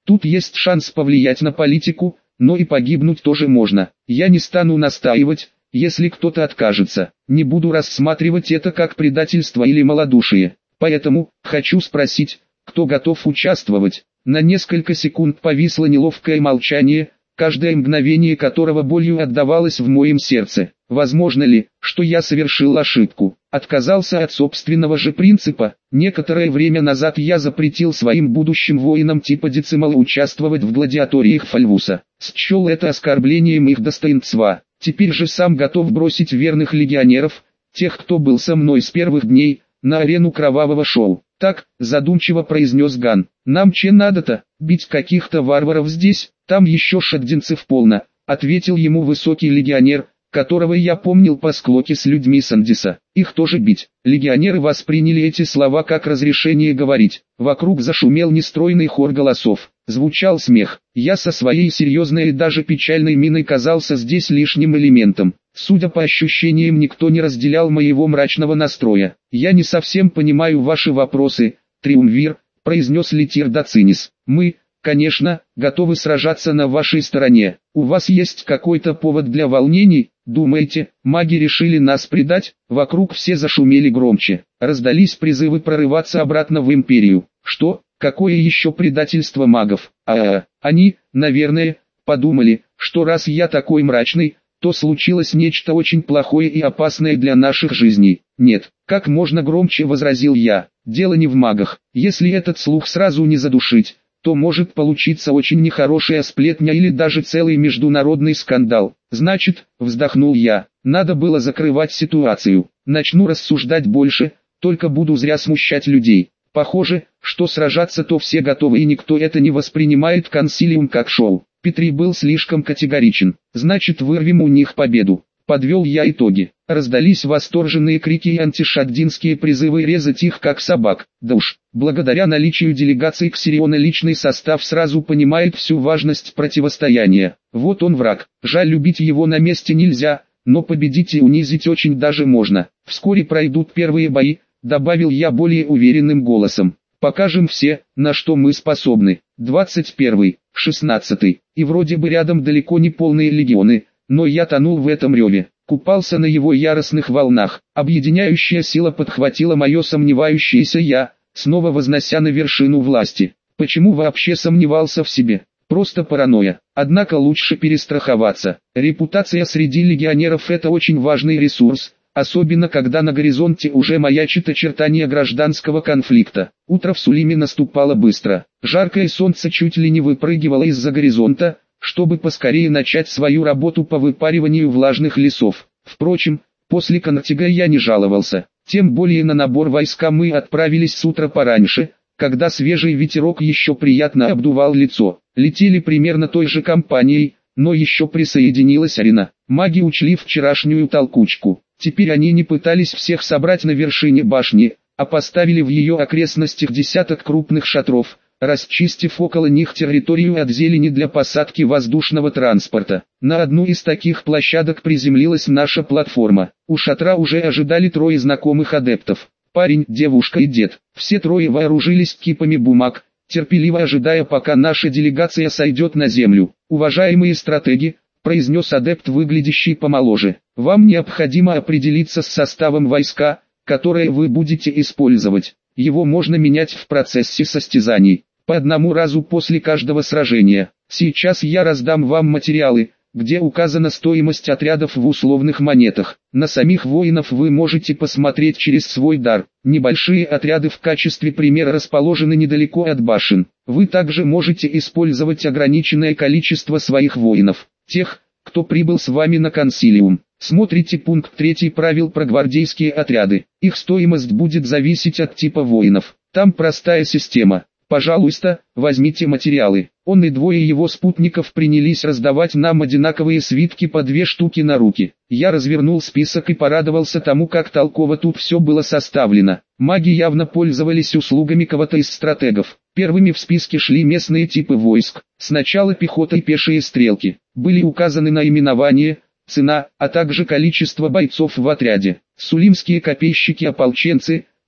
Тут есть шанс повлиять на политику, но и погибнуть тоже можно. Я не стану настаивать, если кто-то откажется. Не буду рассматривать это как предательство или малодушие. Поэтому, хочу спросить, кто готов участвовать? На несколько секунд повисло неловкое молчание, каждое мгновение которого болью отдавалось в моем сердце. Возможно ли, что я совершил ошибку? Отказался от собственного же принципа. Некоторое время назад я запретил своим будущим воинам типа Децимала участвовать в гладиаториях Фальвуса. Счел это оскорблением их достоинства. Теперь же сам готов бросить верных легионеров, тех, кто был со мной с первых дней, на арену кровавого шоу. Так, задумчиво произнес Ган. Нам че надо-то, бить каких-то варваров здесь, там еще шаддинцев полно, ответил ему высокий легионер, которого я помнил по склоке с людьми Сандиса. Их тоже бить. Легионеры восприняли эти слова как разрешение говорить. Вокруг зашумел нестройный хор голосов. Звучал смех. Я со своей серьезной и даже печальной миной казался здесь лишним элементом. Судя по ощущениям, никто не разделял моего мрачного настроя. «Я не совсем понимаю ваши вопросы, Триумвир», — произнес Литир Доцинис. «Мы, конечно, готовы сражаться на вашей стороне. У вас есть какой-то повод для волнений? Думаете, маги решили нас предать?» Вокруг все зашумели громче. Раздались призывы прорываться обратно в Империю. «Что? Какое еще предательство магов? А-а-а, они, наверное, подумали, что раз я такой мрачный, то случилось нечто очень плохое и опасное для наших жизней. Нет, как можно громче возразил я. Дело не в магах. Если этот слух сразу не задушить, то может получиться очень нехорошая сплетня или даже целый международный скандал. Значит, вздохнул я, надо было закрывать ситуацию. Начну рассуждать больше, только буду зря смущать людей. Похоже, что сражаться-то все готовы и никто это не воспринимает консилиум как шоу. Петри был слишком категоричен. Значит, вырвем у них победу. Подвел я итоги. Раздались восторженные крики и антишаддинские призывы резать их как собак. Да уж, благодаря наличию делегаций Ксириона личный состав сразу понимает всю важность противостояния. Вот он враг. Жаль, любить его на месте нельзя, но победить и унизить очень даже можно. Вскоре пройдут первые бои, добавил я более уверенным голосом. Покажем все, на что мы способны. двадцать первый, шестнадцатый, и вроде бы рядом далеко не полные легионы, но я тонул в этом реве, купался на его яростных волнах. Объединяющая сила подхватила мое сомневающееся я, снова вознося на вершину власти. Почему вообще сомневался в себе? Просто паранойя. Однако лучше перестраховаться. Репутация среди легионеров — это очень важный ресурс, особенно когда на горизонте уже маячит очертание гражданского конфликта. Утро в Сулиме наступало быстро. Жаркое солнце чуть ли не выпрыгивало из-за горизонта, чтобы поскорее начать свою работу по выпариванию влажных лесов. Впрочем, после Контига я не жаловался. Тем более на набор войска мы отправились с утра пораньше, когда свежий ветерок еще приятно обдувал лицо. Летели примерно той же компанией, но еще присоединилась Арина. Маги учли вчерашнюю толкучку. Теперь они не пытались всех собрать на вершине башни, а поставили в ее окрестностях десяток крупных шатров, расчистив около них территорию от зелени для посадки воздушного транспорта. На одну из таких площадок приземлилась наша платформа. У шатра уже ожидали трое знакомых адептов. Парень, девушка и дед. Все трое вооружились кипами бумаг, терпеливо ожидая, пока наша делегация сойдет на землю. «Уважаемые стратеги», — произнес адепт, выглядящий помоложе, — «вам необходимо определиться с составом войска, которое вы будете использовать. Его можно менять в процессе состязаний, по одному разу после каждого сражения. Сейчас я раздам вам материалы, где указана стоимость отрядов в условных монетах. На самих воинов вы можете посмотреть через свой дар. Небольшие отряды в качестве примера расположены недалеко от башен. Вы также можете использовать ограниченное количество своих воинов, тех, кто прибыл с вами на консилиум. Смотрите пункт третий правил про гвардейские отряды. Их стоимость будет зависеть от типа воинов. Там простая система. Пожалуйста, возьмите материалы». Он и двое его спутников принялись раздавать нам одинаковые свитки по две штуки на руки. Я развернул список и порадовался тому, как толково тут все было составлено. Маги явно пользовались услугами кого-то из стратегов. Первыми в списке шли местные типы войск. Сначала пехота и пешие стрелки. Были указаны наименования, цена, а также количество бойцов в отряде. Сулимские копейщики-ополченцы,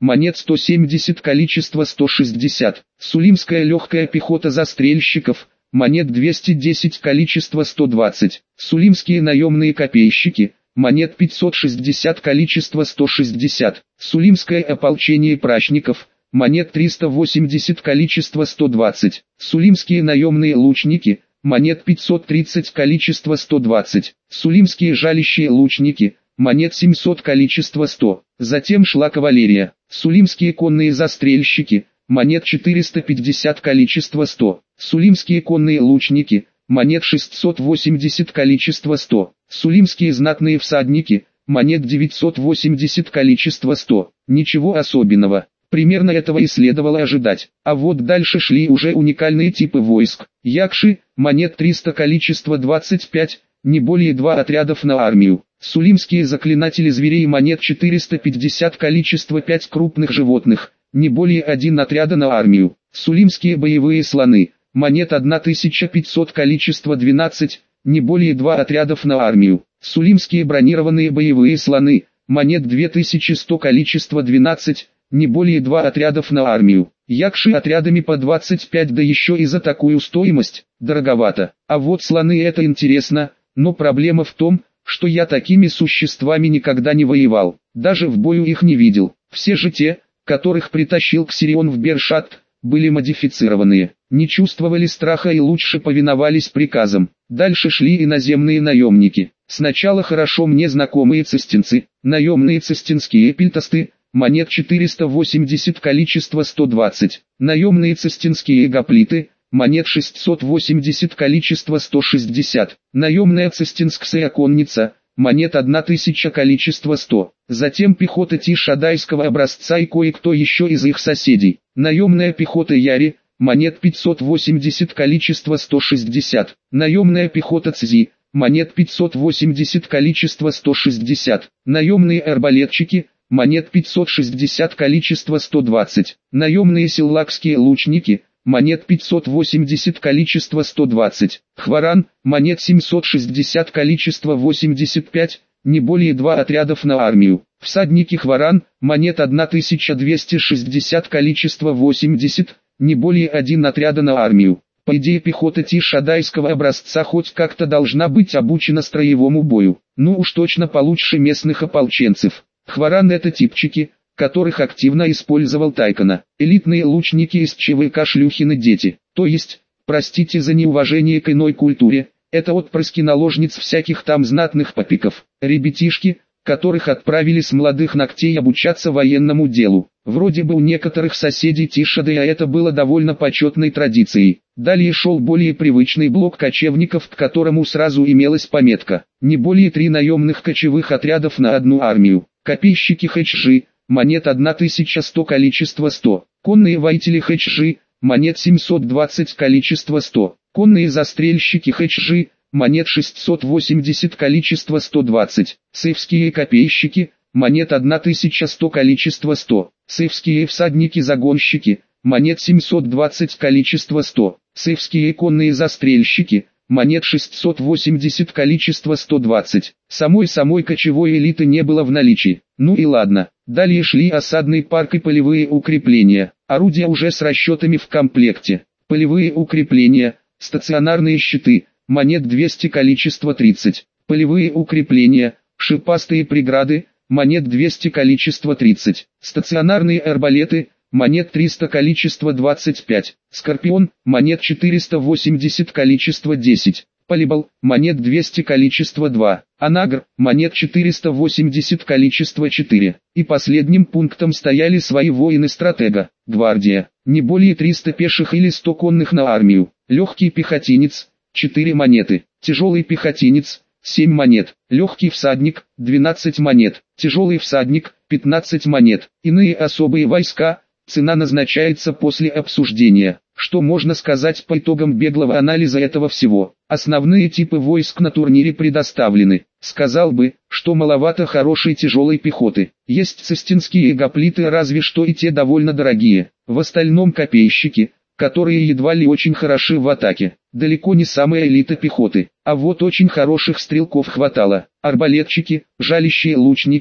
монет сто семьдесят, количество сто шестьдесят. Сулимская легкая пехота застрельщиков, монет двести десять, количество сто двадцать. Сулимские наемные копейщики, монет пятьсот шестьдесят, количество сто шестьдесят. Сулимское ополчение прачников, монет триста восемьдесят, количество сто двадцать. Сулимские наемные лучники, монет пятьсот тридцать, количество сто двадцать. Сулимские жалящие лучники, монет семьсот, количество сто. Затем шла кавалерия. Сулимские конные застрельщики, монет четыреста пятьдесят, количество сто. Сулимские конные лучники, монет шестьсот восемьдесят, количество сто. Сулимские знатные всадники, монет девятьсот восемьдесят, количество сто. Ничего особенного. Примерно этого и следовало ожидать. А вот дальше шли уже уникальные типы войск. Якши, монет триста, количество двадцать пять, не более два отрядов на армию. Сулимские заклинатели зверей, монет четыреста пятьдесят, количество пять крупных животных, не более один отряда на армию. Сулимские боевые слоны, монет тысяча пятьсот, количество двенадцать, не более два отрядов на армию. Сулимские бронированные боевые слоны, монет две тысячи сто, количество двенадцать, не более два отрядов на армию. Якши отрядами по двадцать пять, да еще и за такую стоимость, дороговато. А вот слоны — это интересно, но проблема в том, что я такими существами никогда не воевал, даже в бою их не видел. Все же те, которых притащил Ксирион в Бершат, были модифицированные, не чувствовали страха и лучше повиновались приказам. Дальше шли иноземные наемники. Сначала хорошо мне знакомые цистинцы, наемные цистинские пильтосты, монет четыреста восемьдесят, количество сто двадцать. Наемные цистинские гоплиты, монет шестьсот восемьдесят, количество сто шестьдесят. Наемная цистинская конница, монет тысяча, количество сто. Затем пехота Ти-Шадайского образца и кое-кто еще из их соседей. Наемная пехота Яри, монет пятьсот восемьдесят, количество сто шестьдесят. Наемная пехота Цзи, монет пятьсот восемьдесят, количество сто шестьдесят. Наемные арбалетчики, монет пятьсот шестьдесят, количество сто двадцать. Наемные силлакские лучники, монет пятьсот восемьдесят, количество сто двадцать. Хваран, монет семьсот шестьдесят, количество восемьдесят пять, не более два отрядов на армию. Всадники Хваран, монет тысяча двести шестьдесят, количество восемьдесят, не более один отряда на армию. По идее, пехота Ти-Шадайского образца хоть как-то должна быть обучена строевому бою, ну уж точно получше местных ополченцев. Хваран — это типчики, которых активно использовал Тайкана. Элитные лучники из ЧВК шлюхины дети, то есть, простите за неуважение к иной культуре, это отпрыски наложниц всяких там знатных попиков, ребятишки, которых отправили с молодых ногтей обучаться военному делу. Вроде бы у некоторых соседей Ти-Шадая это было довольно почетной традицией. Далее шел более привычный блок кочевников, к которому сразу имелась пометка: не более три наемных кочевых отрядов на одну армию. Копейщики Хэчжи, монет тысяча сто, количество сто. Конные воители Хэчжи, монет семьсот двадцать, количество сто. Конные застрельщики Хэчжи, монет шестьсот восемьдесят, количество сто двадцать. Сывские копейщики, монет тысяча сто, количество сто. Сывские всадники-загонщики, монет семьсот двадцать, количество сто. Сывские конные застрельщики, монет шестьсот восемьдесят, количество сто двадцать. Самой-самой кочевой элиты не было в наличии. Ну и ладно. Далее шли осадный парк и полевые укрепления. Орудия уже с расчетами в комплекте. Полевые укрепления, стационарные щиты, монет двести, количество тридцать. Полевые укрепления, шипастые преграды, монет двести, количество тридцать. Стационарные арбалеты, монет триста, количество двадцать пять. Скорпион, монет четыреста восемьдесят, количество десять. Полибал, монет двести, количество два. Анагр, монет четыреста восемьдесят, количество четыре. И последним пунктом стояли свои воины-стратега, гвардия, не более триста пеших или сто конных на армию. Легкий пехотинец, четыре монеты. Тяжелый пехотинец, семь монет. Легкий всадник, двенадцать монет. Тяжелый всадник, пятнадцать монет. Иные особые войска, цена назначается после обсуждения. Что можно сказать по итогам беглого анализа этого всего? Основные типы войск на турнире предоставлены. Сказал бы, что маловато хорошей тяжелой пехоты. Есть цистинские гоплиты, разве что и те довольно дорогие. В остальном копейщики, которые едва ли очень хороши в атаке. Далеко не самая элита пехоты. А вот очень хороших стрелков хватало. Арбалетчики, жалящие лучники,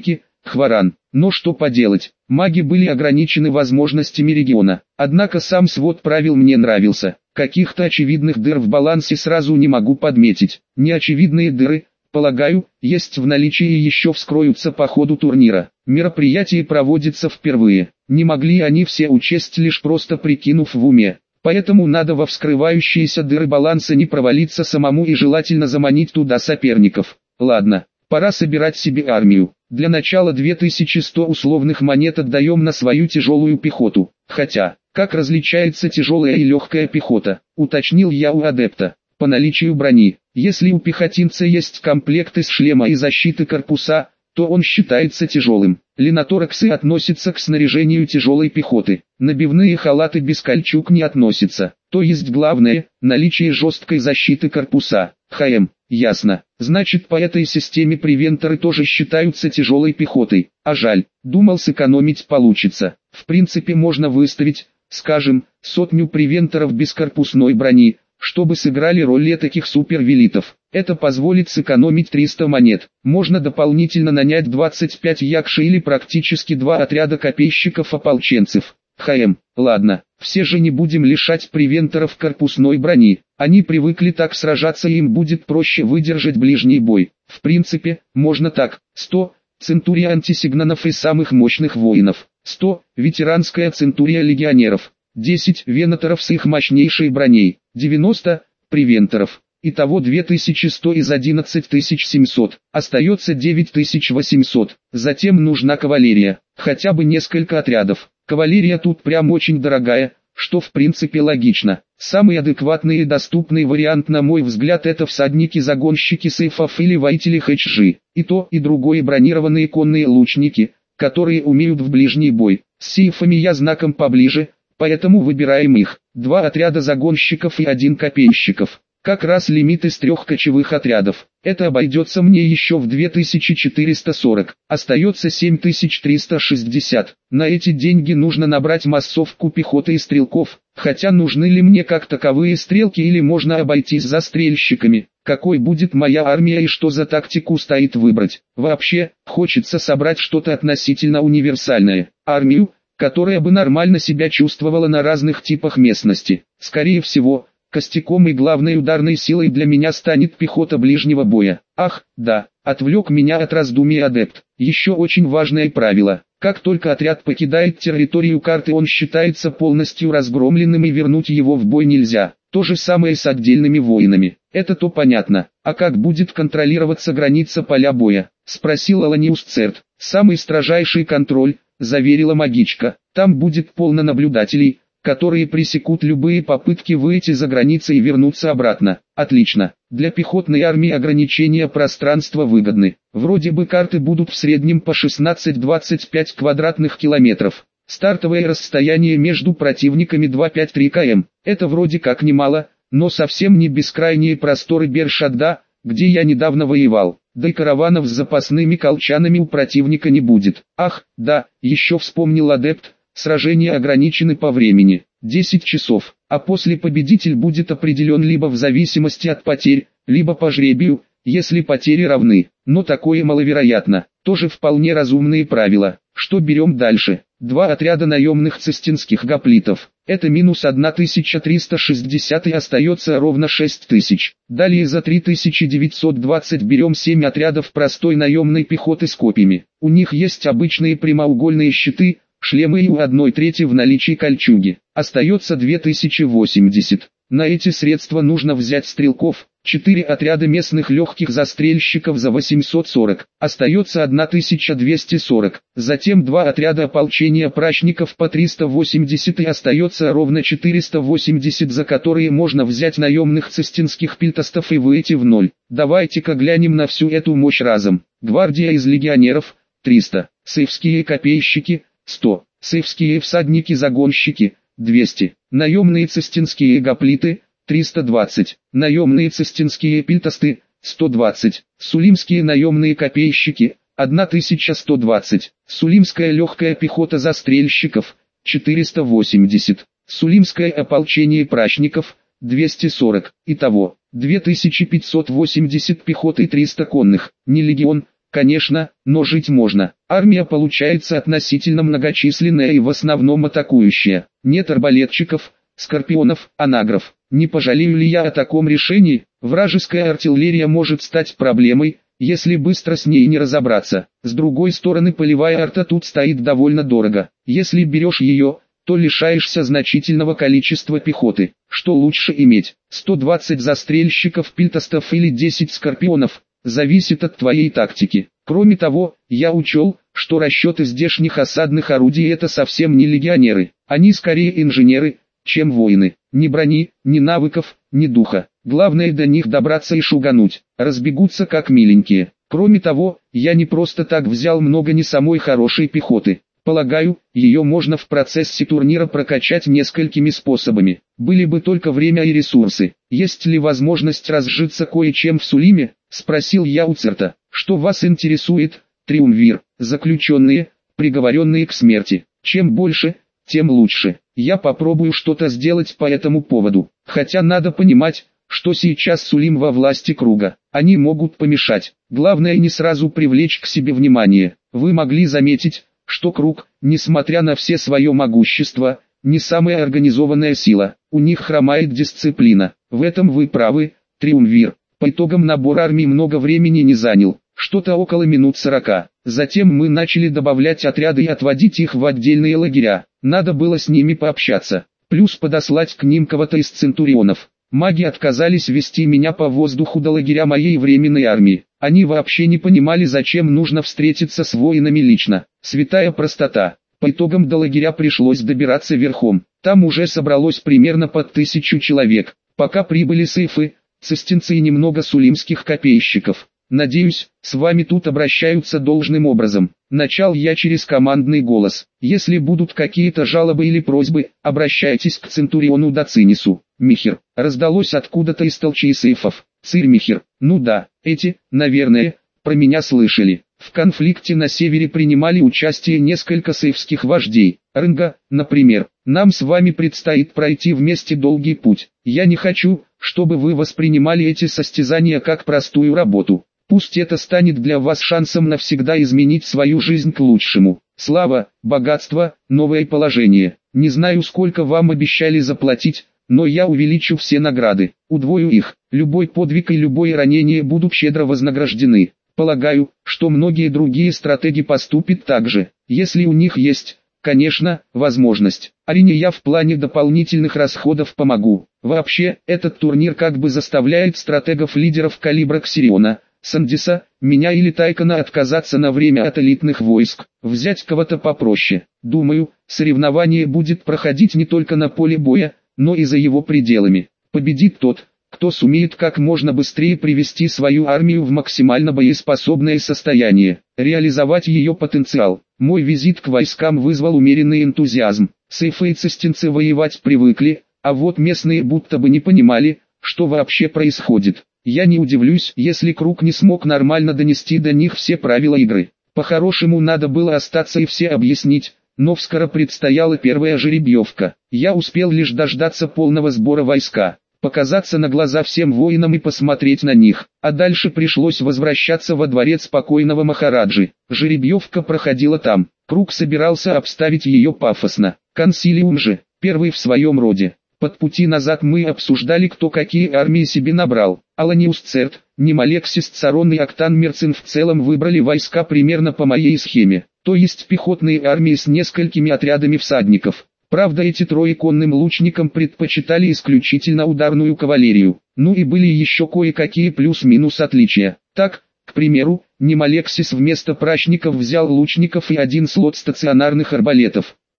Хваран. Но что поделать, маги были ограничены возможностями региона. Однако сам свод правил мне нравился. Каких-то очевидных дыр в балансе сразу не могу подметить. Неочевидные дыры, полагаю, есть в наличии и еще вскроются по ходу турнира. Мероприятие проводится впервые. Не могли они все учесть, лишь просто прикинув в уме. Поэтому надо во вскрывающиеся дыры баланса не провалиться самому и желательно заманить туда соперников. Ладно, пора собирать себе армию. Для начала две тысячи сто условных монет отдаем на свою тяжелую пехоту. Хотя, как различается тяжелая и легкая пехота, уточнил я у адепта. По наличию брони, если у пехотинца есть комплект из шлема и защиты корпуса, то он считается тяжелым. Линотораксы относятся к снаряжению тяжелой пехоты. Набивные халаты без кольчуг не относятся. То есть главное – наличие жесткой защиты корпуса. ХМ, ясно. Значит, по этой системе превенторы тоже считаются тяжелой пехотой. А жаль, думал, сэкономить получится. В принципе можно выставить, скажем, сотню превенторов без корпусной брони, чтобы сыграли роль таких супервелитов. Это позволит сэкономить триста монет. Можно дополнительно нанять двадцать пять якши или практически два отряда копейщиков-ополченцев. ХМ, ладно, все же не будем лишать превенторов корпусной брони. Они привыкли так сражаться, и им будет проще выдержать ближний бой. В принципе, можно так. сто центурия антисигнанов и самых мощных воинов. сто ветеранская центурия легионеров. десять венаторов с их мощнейшей броней. девяносто превенторов. Итого две тысячи сто из одиннадцать тысяч семьсот. Остается девять тысяч восемьсот. Затем нужна кавалерия. Хотя бы несколько отрядов. Кавалерия тут прям очень дорогая, что в принципе логично. Самый адекватный и доступный вариант, на мой взгляд, это всадники-загонщики сейфов или воители хэчжи. И то, и другое бронированные конные лучники, которые умеют в ближний бой. С сейфами я знаком поближе, поэтому выбираем их. Два отряда загонщиков и один копейщиков. Как раз лимит из трех кочевых отрядов. Это обойдется мне еще в две тысячи четыреста сорок. Остается семь тысяч триста шестьдесят. На эти деньги нужно набрать массовку пехоты и стрелков. Хотя нужны ли мне как таковые стрелки или можно обойтись застрельщиками? Какой будет моя армия и что за тактику стоит выбрать? Вообще, хочется собрать что-то относительно универсальное. Армию, которая бы нормально себя чувствовала на разных типах местности. Скорее всего, костяком и главной ударной силой для меня станет пехота ближнего боя. Ах, да, отвлек меня от раздумий адепт. Еще очень важное правило. Как только отряд покидает территорию карты, он считается полностью разгромленным и вернуть его в бой нельзя. То же самое с отдельными воинами. Это то понятно. А как будет контролироваться граница поля боя? Спросил Аланиус Церт. Самый строжайший контроль, заверила магичка. Там будет полно наблюдателей, которые пресекут любые попытки выйти за границы и вернуться обратно. Отлично. Для пехотной армии ограничения пространства выгодны. Вроде бы карты будут в среднем по шестнадцать-двадцать пять квадратных километров. Стартовое расстояние между противниками два-пять три километра. Это вроде как немало, но совсем не бескрайние просторы Бершадда, где я недавно воевал. Да и караванов с запасными колчанами у противника не будет. Ах, да, еще вспомнил адепт. Сражения ограничены по времени, десять часов, а после победитель будет определен либо в зависимости от потерь, либо по жребию, если потери равны. Но такое маловероятно, тоже вполне разумные правила. Что берем дальше? Два отряда наемных цистинских гоплитов. Это минус тысяча триста шестьдесят и остается ровно шесть тысяч. Далее за три тысячи девятьсот двадцать берем семь отрядов простой наемной пехоты с копьями. У них есть обычные прямоугольные щиты, шлемы и у одной трети в наличии кольчуги. Остается две тысячи восемьдесят. На эти средства нужно взять стрелков, четыре отряда местных легких застрельщиков за восемьсот сорок. Остается тысяча двести сорок. Затем два отряда ополчения прачников по триста восемьдесят и остается ровно четыреста восемьдесят, за которые можно взять наемных цистинских пильтастов и выйти в ноль. Давайте-ка глянем на всю эту мощь разом. Гвардия из легионеров – триста. Сейфские копейщики – сто. Сейфские всадники-загонщики – двести. Наемные цистинские гоплиты – триста двадцать. Наемные цистинские пильтасты – сто двадцать. Сулимские наемные копейщики – тысяча сто двадцать. Сулимская легкая пехота застрельщиков – четыреста восемьдесят. Сулимское ополчение прачников – двести сорок. Итого, две тысячи пятьсот восемьдесят пехоты и триста конных. Не легион, конечно, но жить можно. Армия получается относительно многочисленная и в основном атакующая. Нет арбалетчиков, скорпионов, анагров. Не пожалею ли я о таком решении? Вражеская артиллерия может стать проблемой, если быстро с ней не разобраться. С другой стороны, полевая арта тут стоит довольно дорого. Если берешь ее, то лишаешься значительного количества пехоты. Что лучше иметь? сто двадцать застрельщиков пильтостов или десять скорпионов? Зависит от твоей тактики. Кроме того, я учел, что расчеты здешних осадных орудий это совсем не легионеры. Они скорее инженеры, чем воины. Ни брони, ни навыков, ни духа. Главное до них добраться и шугануть. Разбегутся как миленькие. Кроме того, я не просто так взял много не самой хорошей пехоты. Полагаю, ее можно в процессе турнира прокачать несколькими способами. Были бы только время и ресурсы. Есть ли возможность разжиться кое-чем в Сулиме? Спросил я у Церта. Что вас интересует, Триумвир? Заключенные, приговоренные к смерти. Чем больше, тем лучше. Я попробую что-то сделать по этому поводу. Хотя надо понимать, что сейчас Сулим во власти круга. Они могут помешать. Главное не сразу привлечь к себе внимание. Вы могли заметить, что круг, несмотря на все свое могущество, не самая организованная сила. У них хромает дисциплина. В этом вы правы, Триумвир. По итогам набор армии много времени не занял. Что-то около минут сорока. Затем мы начали добавлять отряды и отводить их в отдельные лагеря. Надо было с ними пообщаться. Плюс подослать к ним кого-то из центурионов. Маги отказались вести меня по воздуху до лагеря моей временной армии. Они вообще не понимали, зачем нужно встретиться с воинами лично. Святая простота. По итогам до лагеря пришлось добираться верхом. Там уже собралось примерно под тысячу человек. Пока прибыли сейфы, цистинцы и немного сулимских копейщиков. Надеюсь, с вами тут обращаются должным образом. Начал я через командный голос. Если будут какие-то жалобы или просьбы, обращайтесь к Центуриону Доцинису. Михер. Раздалось откуда-то из толчей сейфов. Цирь Михер. Ну да, эти, наверное, про меня слышали. В конфликте на севере принимали участие несколько сейфских вождей. Рынга, например. Нам с вами предстоит пройти вместе долгий путь. Я не хочу, чтобы вы воспринимали эти состязания как простую работу. Пусть это станет для вас шансом навсегда изменить свою жизнь к лучшему. Слава, богатство, новое положение. Не знаю, сколько вам обещали заплатить, но я увеличу все награды, удвою их. Любой подвиг и любое ранение будут щедро вознаграждены. Полагаю, что многие другие стратеги поступят так же, если у них есть, конечно, возможность. Арине я в плане дополнительных расходов помогу. Вообще, этот турнир как бы заставляет стратегов-лидеров калибра Ксириона, Сандиса, меня или Тайкона отказаться на время от элитных войск, взять кого-то попроще. Думаю, соревнование будет проходить не только на поле боя, но и за его пределами. Победит тот, кто сумеет как можно быстрее привести свою армию в максимально боеспособное состояние, реализовать ее потенциал. Мой визит к войскам вызвал умеренный энтузиазм. Сейфы и цистинцы воевать привыкли, а вот местные будто бы не понимали, что вообще происходит. Я не удивлюсь, если круг не смог нормально донести до них все правила игры. По-хорошему надо было остаться и все объяснить, но вскоре предстояла первая жеребьевка. Я успел лишь дождаться полного сбора войска, показаться на глаза всем воинам и посмотреть на них, а дальше пришлось возвращаться во дворец покойного Махараджи. Жеребьевка проходила там, круг собирался обставить ее пафосно. Консилиум же, первый в своем роде. Под пути назад мы обсуждали, кто какие армии себе набрал. Аланиус Церт, Немалексис Царон и Октан Мерцин в целом выбрали войска примерно по моей схеме, то есть пехотные армии с несколькими отрядами всадников. Правда, эти трое конным лучникам предпочитали исключительно ударную кавалерию. Ну и были еще кое-какие плюс-минус отличия. Так, к примеру, Немалексис вместо пращников взял лучников и один слот стационарных арбалетов.